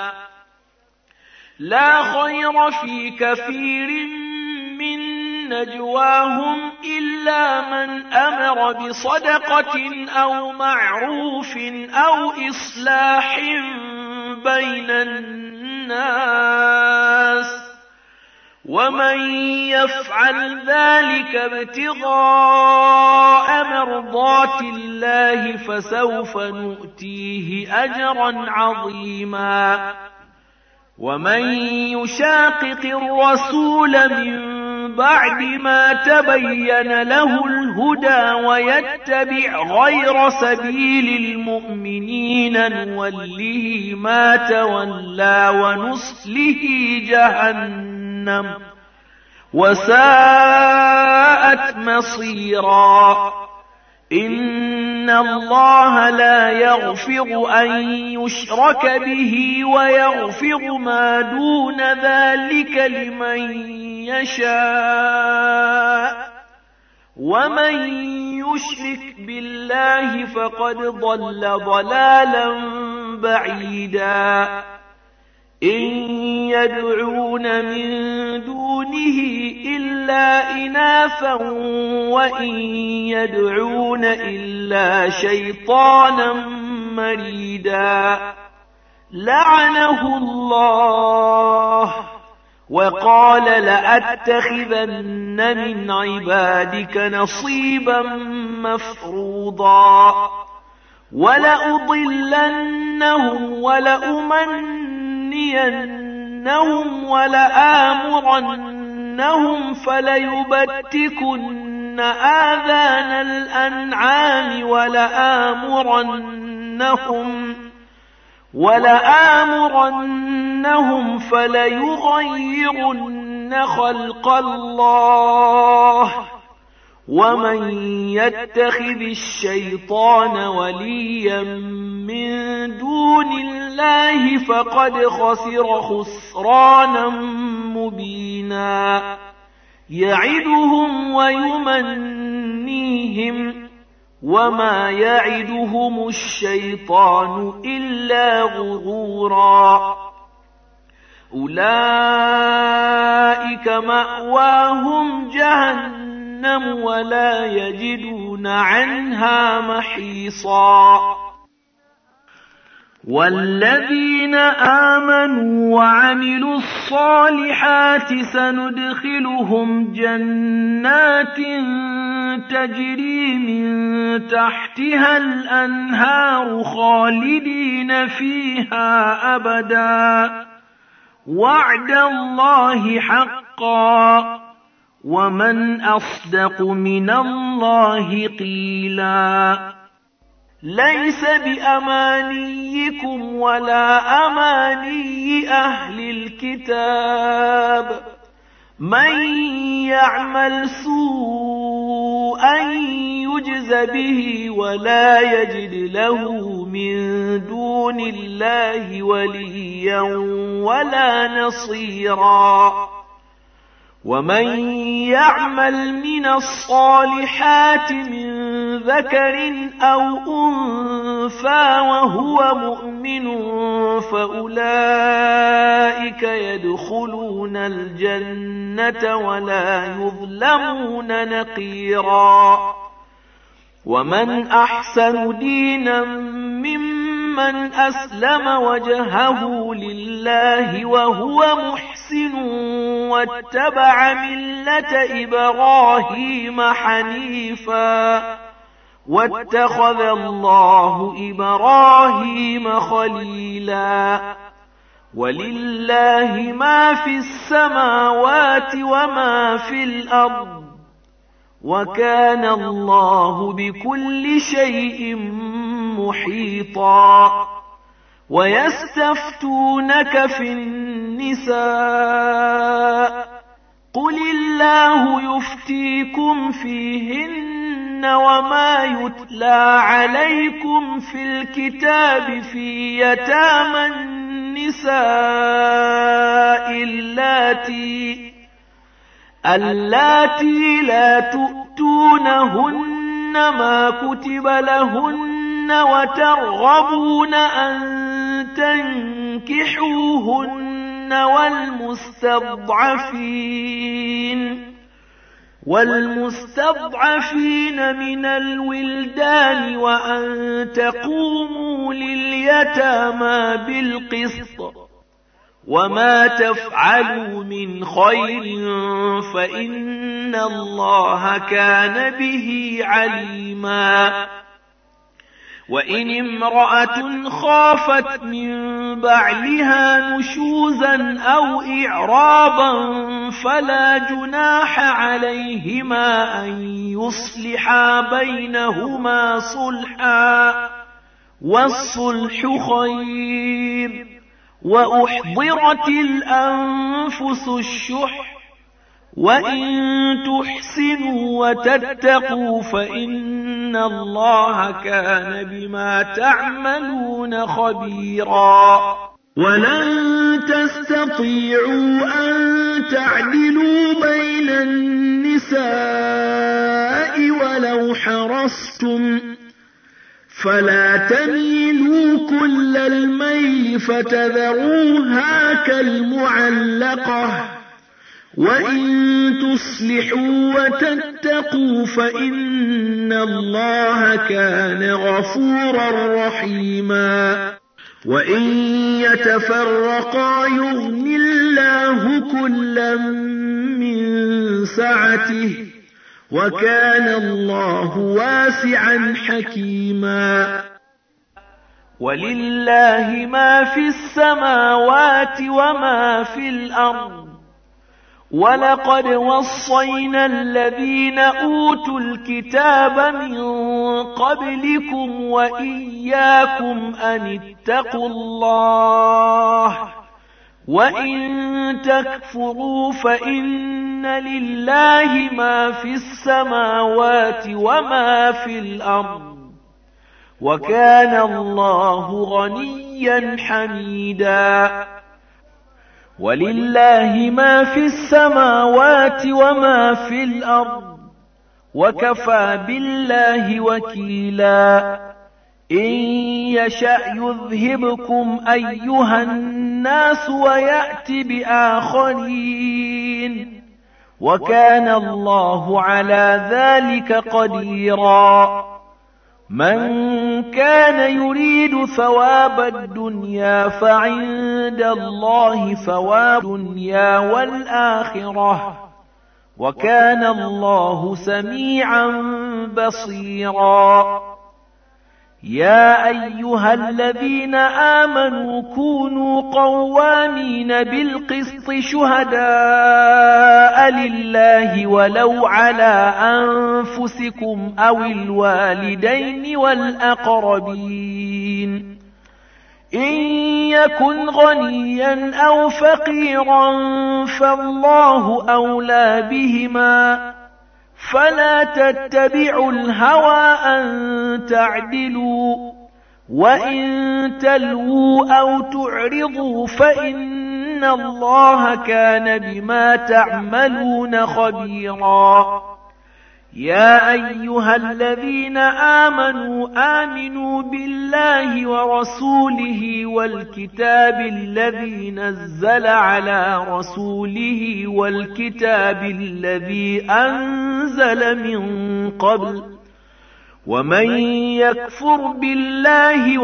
Speaker 1: لا خير في كثير من نجواهم إلا من أمر بصدقة أو معروف أو إصلاح بين الناس ومن يفعل ذلك ابتغاء مرضات الله فسوف نؤتيه أجرا عظيما ومن يشاقق الرسول من بعد ما تبين له الهدى ويتبع غير سبيل المؤمنين نوله ما تولى ونصله جهنم وساءت مصيرا إن الله لا يغفر أن يشرك به ويغفر ما دون ذلك لمن يشاء ومن يشرك بالله فقد ضل ضلالا بعيدا إن يدعون من دونه إلا إناثا وإن يدعون إلا شيطانا مريدا لعنه الله وقال لأتخذن من عبادك نصيبا مفروضا ولأضلنهم ولأمنينهم ولآمرنهم فليبتكن آذان الأنعام ولآمرنهم فليغيرن خلق الله ومن يتخذ الشيطان وليا من دون الله فقد خسر خسرانا مبينا يعدهم ويمنيهم وما يعدهم الشيطان إلا غرورا أولئك مأواهم جهنم ولا يجدون عنها محيصا والذين آمنوا وعملوا الصالحات سندخلهم جنات تجري من تحتها الأنهار خالدين فيها أبدا وعد الله حقا ومن أصدق من الله قيلا ليس بأمانيكم ولا أماني أهل الكتاب من يعمل سوءا يجز به ولا يجد له من دون الله وليا ولا نصيرا ومن يعمل من الصالحات من ذكر أو أنثى وهو مؤمن فأولئك يدخلون الجنة ولا يظلمون نقيرا ومن أحسن دينا ممن أسلم وجهه لله وهو محسن واتبع ملة إبراهيم حنيفا واتخذ الله إبراهيم خليلا ولله ما في السماوات وما في الأرض وكان الله بكل شيء محيطا ويستفتونك في النساء قل الله يفتيكم فيهن وما يتلى عليكم في الكتاب في يتامى النساء اللاتي لا تؤتونهن ما كتب لهن وترغبون أن تنكحوهن والمستضعفين من الولدان وأن تقوموا لليتامى بالقسط وما تفعلوا من خير فإن الله كان به عليما وإن امرأة خافت من بعلها نشوزا أو إعراضا فلا جناح عليهما أن يصلحا بينهما صلحا والصلح خير وأحضرت الأنفس الشح وإن تحسنوا وتتقوا فإن الله كان بما تعملون خبيرا ولن تستطيعوا أن تعدلوا بين النساء ولو حرصتم فلا تميلوا كل الميل فتذروها كالمعلقة وإن تصلحوا وتتقوا فإن الله كان غفورا رحيما وإن يتفرقا يغن الله كلا من سعته وكان الله واسعا حكيما ولله ما في السماوات وما في الأرض ولقد وصينا الذين أوتوا الكتاب من قبلكم وإياكم أن اتقوا الله وإن تكفروا فإن لله ما في السماوات وما في الأرض وكان الله غنيا حميدا ولله ما في السماوات وما في الأرض وكفى بالله وكيلا إن يشأ يذهبكم أيها الناس ويأت بآخرين وكان الله على ذلك قديرا من كان يريد ثواب الدنيا فعند الله ثواب الدنيا والآخرة وكان الله سميعا بصيرا يا أيها الذين آمنوا كونوا قوامين بالقسط شهداء لله ولو على أنفسكم أو الوالدين والأقربين إن يكن غنيا أو فقيرا فالله أولى بهما فلا تتبعوا الهوى أن تعدلوا وإن تلووا أو تعرضوا فإن الله كان بما تعملون خبيرا يا أيها الذين آمنوا بالله ورسوله والكتاب الذي نزل على رسوله والكتاب الذي أنزل من قبل ومن يكفر بالله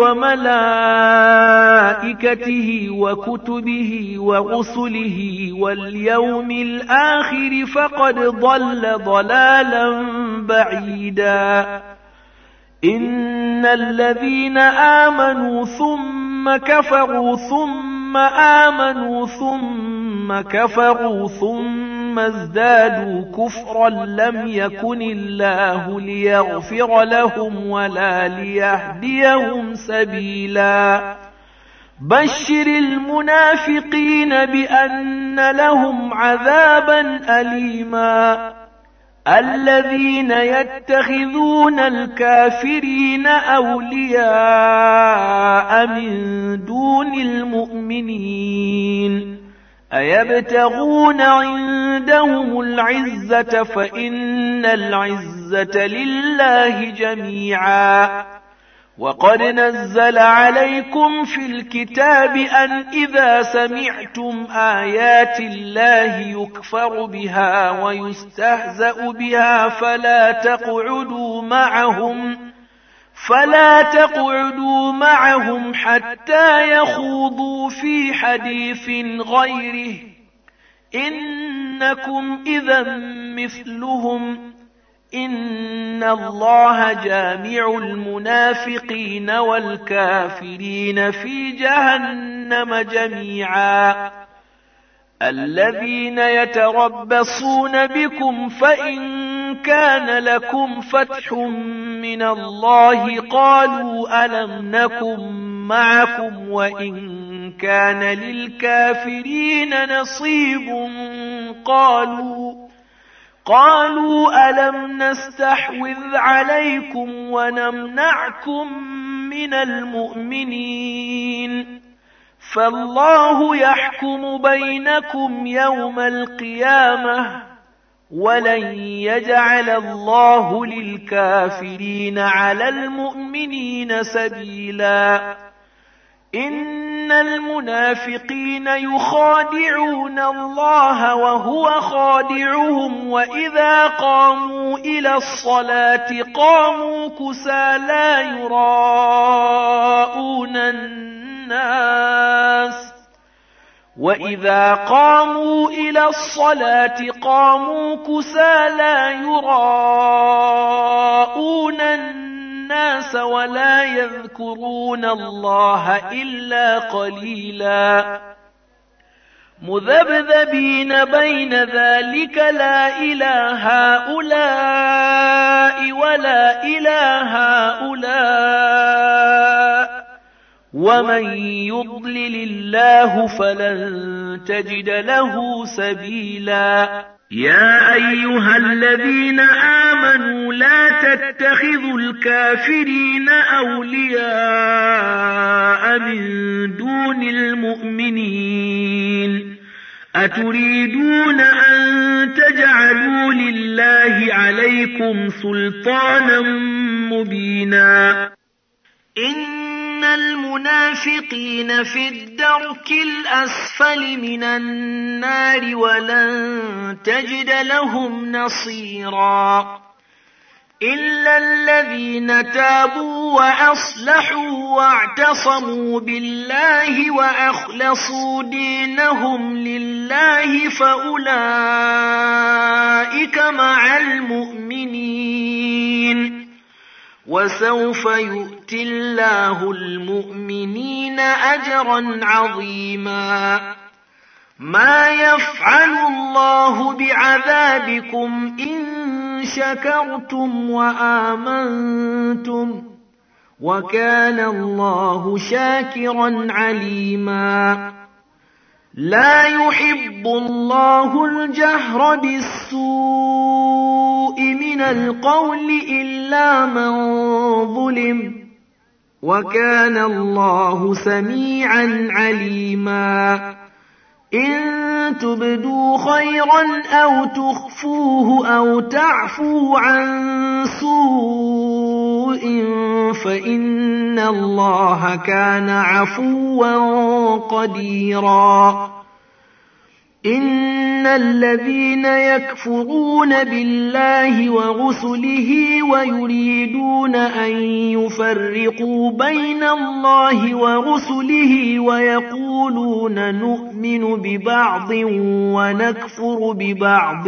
Speaker 1: وملائكته وكتبه ورسله واليوم الآخر فقد ضل ضلالا بعيدا إن الذين آمنوا ثم كفروا ثم آمنوا ثم كفروا ثم ازدادوا كفرا لم يكن الله ليغفر لهم ولا ليهديهم سبيلا بشر المنافقين بأن لهم عذابا أليما الذين يتخذون الكافرين أولياء من دون المؤمنين أيبتغون عندهم العزة فإن العزة لله جميعا وقد نزل عليكم في الكتاب أن إذا سمعتم آيات الله يكفر بها ويستهزأ بها فلا تقعدوا معهم حتى يخوضوا في حديث غيره إنكم إذا مثلهم إن الله جامع المنافقين والكافرين في جهنم جميعا الذين يتربصون بكم فإن كان لكم فتح من الله قالوا ألم نكن معكم وإن كان للكافرين نصيب قالوا ألم نستحوذ عليكم ونمنعكم من المؤمنين فالله يحكم بينكم يوم القيامة ولن يجعل الله للكافرين على المؤمنين سبيلا إن المنافقين يخادعون الله وهو خادعهم وإذا قاموا إلى الصلاة قاموا كسالى يراءون الناس ولا يذكرون الله إلا قليلا مذبذبين بين ذلك لا إله هؤلاء ولا إله هؤلاء ومن يضلل الله فلن تجد له سبيلا يا أيها الذين آمنوا لا تتخذوا الكافرين أولياء من دون المؤمنين أتريدون أن تجعلوا لله عليكم سلطانا مبينا
Speaker 2: إن المنافقين في الدرك الأسفل من النار ولن تجد لهم نصيرا إلا الذين تابوا وأصلحوا واعتصموا بالله وأخلصوا دينهم لله فأولئك مع المؤمنين وسوف يؤتي الله المؤمنين أجرا عظيما ما يفعل الله بعذابكم إن شكرتم وآمنتم وكان الله شاكرا عليما لا يحب الله الجهر بالسوء من القول إلا من ظلم وكان الله سميعا عليما إن تبدوا خيرا أو تخفوه أو تعفوا عن سوء فإن الله كان عفوا قديرا إن الذين يكفرون بالله ورسله ويريدون أن يفرقوا بين الله ورسله ويقولون نؤمن ببعض ونكفر ببعض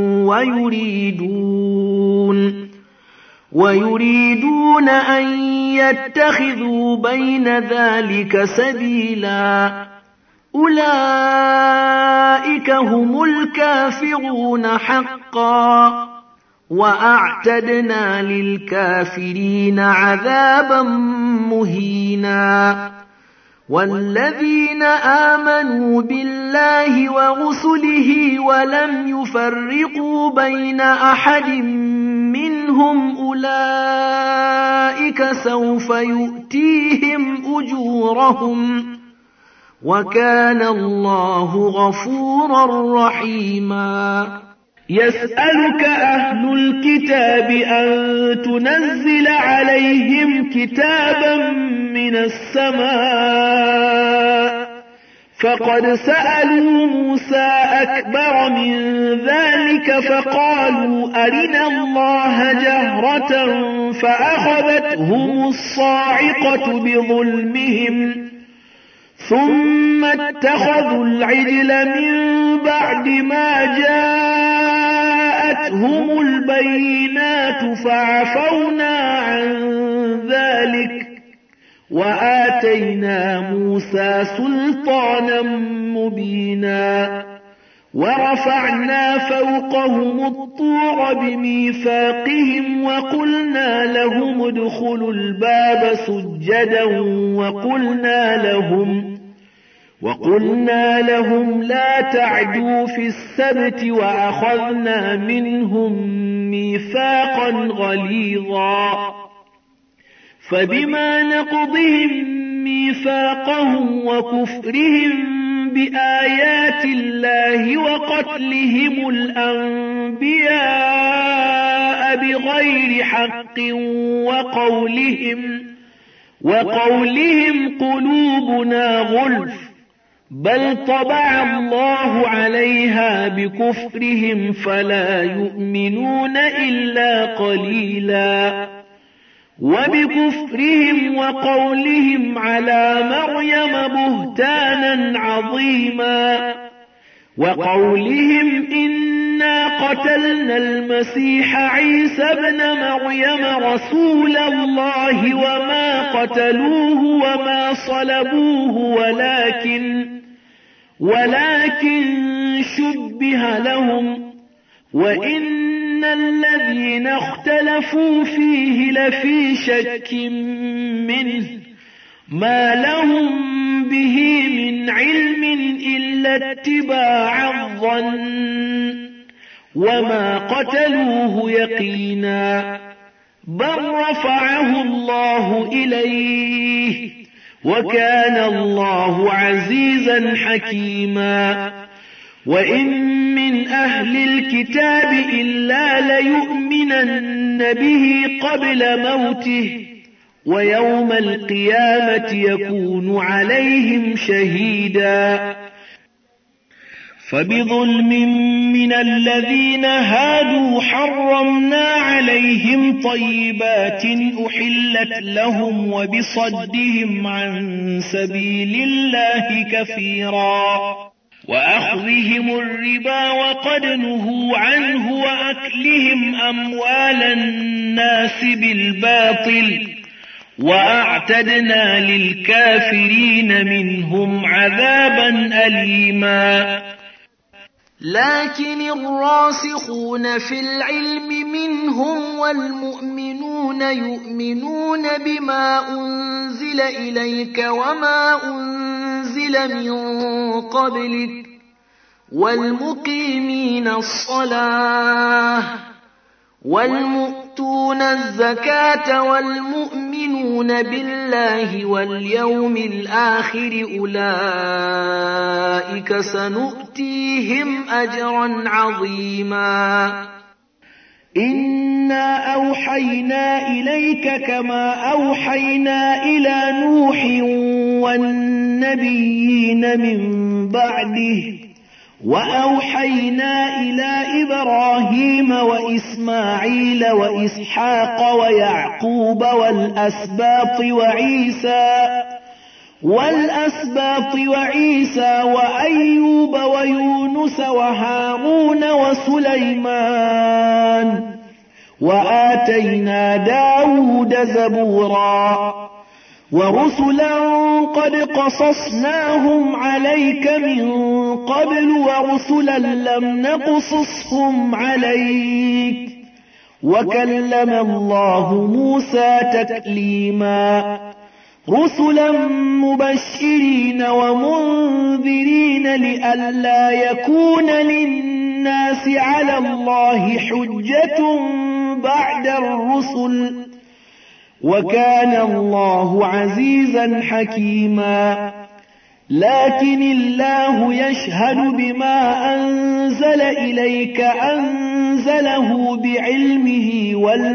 Speaker 2: ويريدون أن يتخذوا بين ذلك سبيلا أولئك هم الكافرون حقا وأعتدنا للكافرين عذابا مهينا والذين آمنوا بالله ورسله ولم يفرقوا بين أحد منهم أولئك سوف يؤتيهم أجورهم وكان الله غفورا رحيما يسألك أهل الكتاب أن تنزل عليهم كتابا من السماء فقد سألوا موسى أكبر من ذلك فقالوا أرنا الله جهرة فأخذتهم الصاعقة بظلمهم ثم اتخذوا العجل من بعد ما جاءتهم البينات فعفونا عن ذلك وآتينا موسى سلطانا مبينا ورفعنا فوقهم الطور بميثاقهم وقلنا لهم ادخلوا الباب سجدا وقلنا لهم لا تعدوا في السبت وأخذنا منهم ميثاقا غليظا فبما نقضهم ميثاقهم وكفرهم بآيات الله وقتلهم الأنبياء بغير حق وقولهم قلوبنا غلف بل طبع الله عليها بكفرهم فلا يؤمنون إلا قليلا وبكفرهم وقولهم على مريم بهتانا عظيما وقولهم إنا قتلنا المسيح عيسى ابن مريم رسول الله وما قتلوه وما صلبوه ولكن شبه لهم وإن الذين اختلفوا فيه لفي شك منه ما لهم به من علم إلا اتباع الظن وما قتلوه يقينا بل رفعه الله إليه وكان الله عزيزا حكيما وإن من أهل الكتاب إلا ليؤمنن به قبل موته ويوم القيامة يكون عليهم شهيدا. فبظلم من الذين هادوا حرمنا عليهم طيبات أحلت لهم وبصدهم عن سبيل الله كثيرا وأخذهم الربا وقد نهوا عنه وأكلهم أموال الناس بالباطل وأعتدنا للكافرين منهم عذابا أليما.
Speaker 3: لكن الراسخون في العلم منهم والمؤمنون يؤمنون بما أنزل إليك وما أنزل من قبلك والمقيمين الصلاة والمؤتون الزكاة والمؤمنون بالله واليوم الآخر أولئك سنؤتيهم أجرا عظيما.
Speaker 2: إنا أوحينا إليك كما أوحينا إلى نوح والنبيين من بعده وأوحينا إلى إبراهيم وإسماعيل وإسحاق ويعقوب والأسباط وعيسى وأيوب ويونس وهارون وسليمان وآتينا داود زبورا ورسلا قد قصصناهم عليك من قبل ورسلا لم نقصصهم عليك وكلم الله موسى تكليما. رسلا مبشرين ومنذرين لئلا يكون للناس على الله حجة بعد الرسل وكان الله عزيزا حكيما. لكن الله يشهد بما أنزل إليك أنزله بعلمه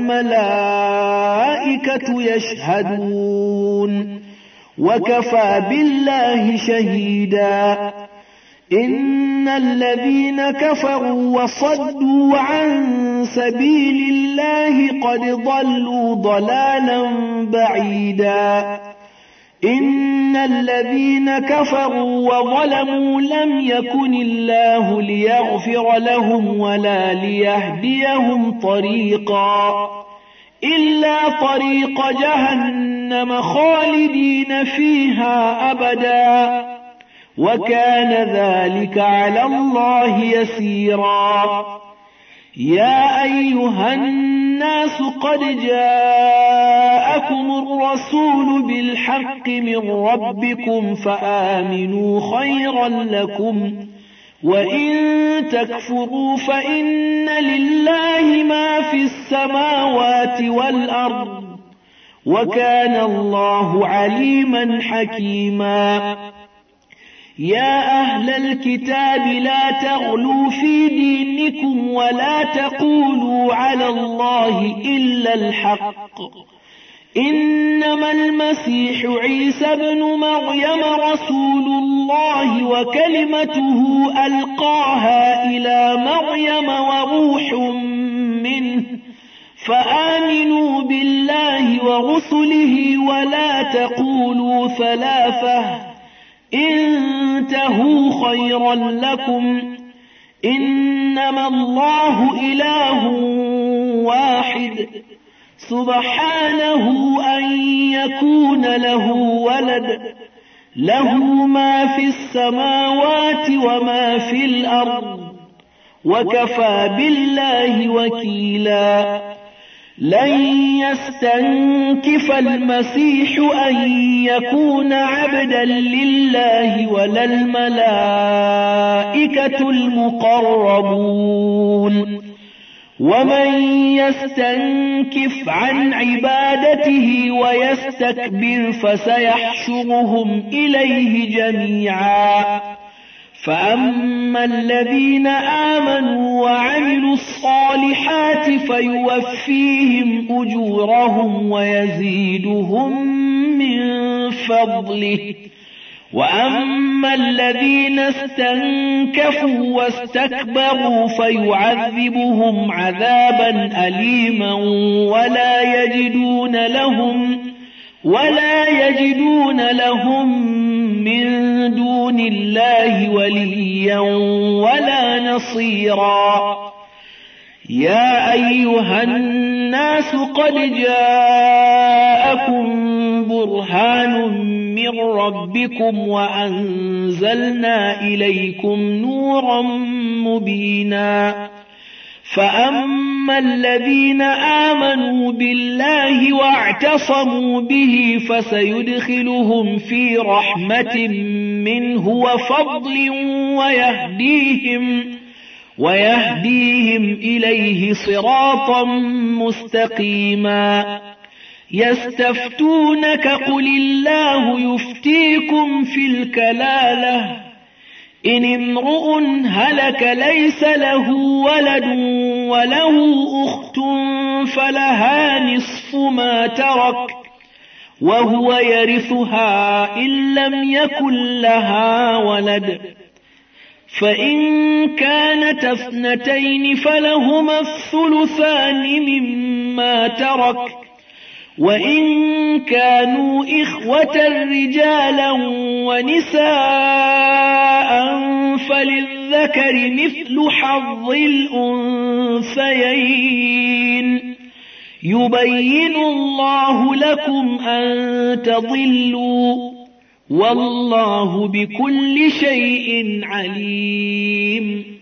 Speaker 2: والملائكة يشهدون وكفى بالله شهيدا. إن الذين كفروا وصدوا عن سبيل الله قد ضلوا ضلالا بعيدا. إن الذين كفروا وظلموا لم يكن الله ليغفر لهم ولا ليهديهم طريقا إلا طريق جهنم خالدين فيها أبدا وكان ذلك على الله يسيرا. يا أيها الناس قد جاءكم الرسول بالحق من ربكم فآمنوا خيرا لكم وإن تكفروا فإن لله ما في السماوات والأرض وكان الله عليما حكيما. يا أهل الكتاب لا تغلوا في دينكم ولا تقولوا على الله إلا الحق. إنما المسيح عيسى بن مريم رسول الله وكلمته ألقاها إلى مريم وروح منه فآمنوا بالله ورسله ولا تقولوا ثلاثة انتهوا خيرا لكم إنما الله إله واحد سبحانه أن يكون له ولد له ما في السماوات وما في الأرض وكفى بالله وكيلا. لن يستنكف المسيح أن يكون عبدا لله ولا الملائكة المقربون ومن يستنكف عن عبادته ويستكبر فسيحشرهم إليه جميعا. فأما الذين آمنوا وعملوا الصالحات
Speaker 3: فيوفيهم أجورهم ويزيدهم من فضله. وأما الذين استنكفوا واستكبروا فيعذبهم عذابا أليما ولا يجدون لهم من دون الله وليا ولا نصيرا. يا أيها الناس قد جاءكم برهان من ربكم وأنزلنا إليكم نورا مبينا. فأما الذين آمنوا بالله واعتصموا به فسيدخلهم في رحمة منه وفضل ويهديهم إليه صراطا مستقيما. يستفتونك قل الله يفتيكم في الكلالة إن امرؤ هلك ليس له ولد وله أخت فلها نصف ما ترك وهو يرثها إن لم يكن لها ولد. فإن كانت اثنتين فلهما الثلثان مما ترك وإن كانوا إخوة رجالا ونساء فللذكر مثل حظ الأنثيين. يبين الله لكم أن تضلوا والله بكل شيء عليم.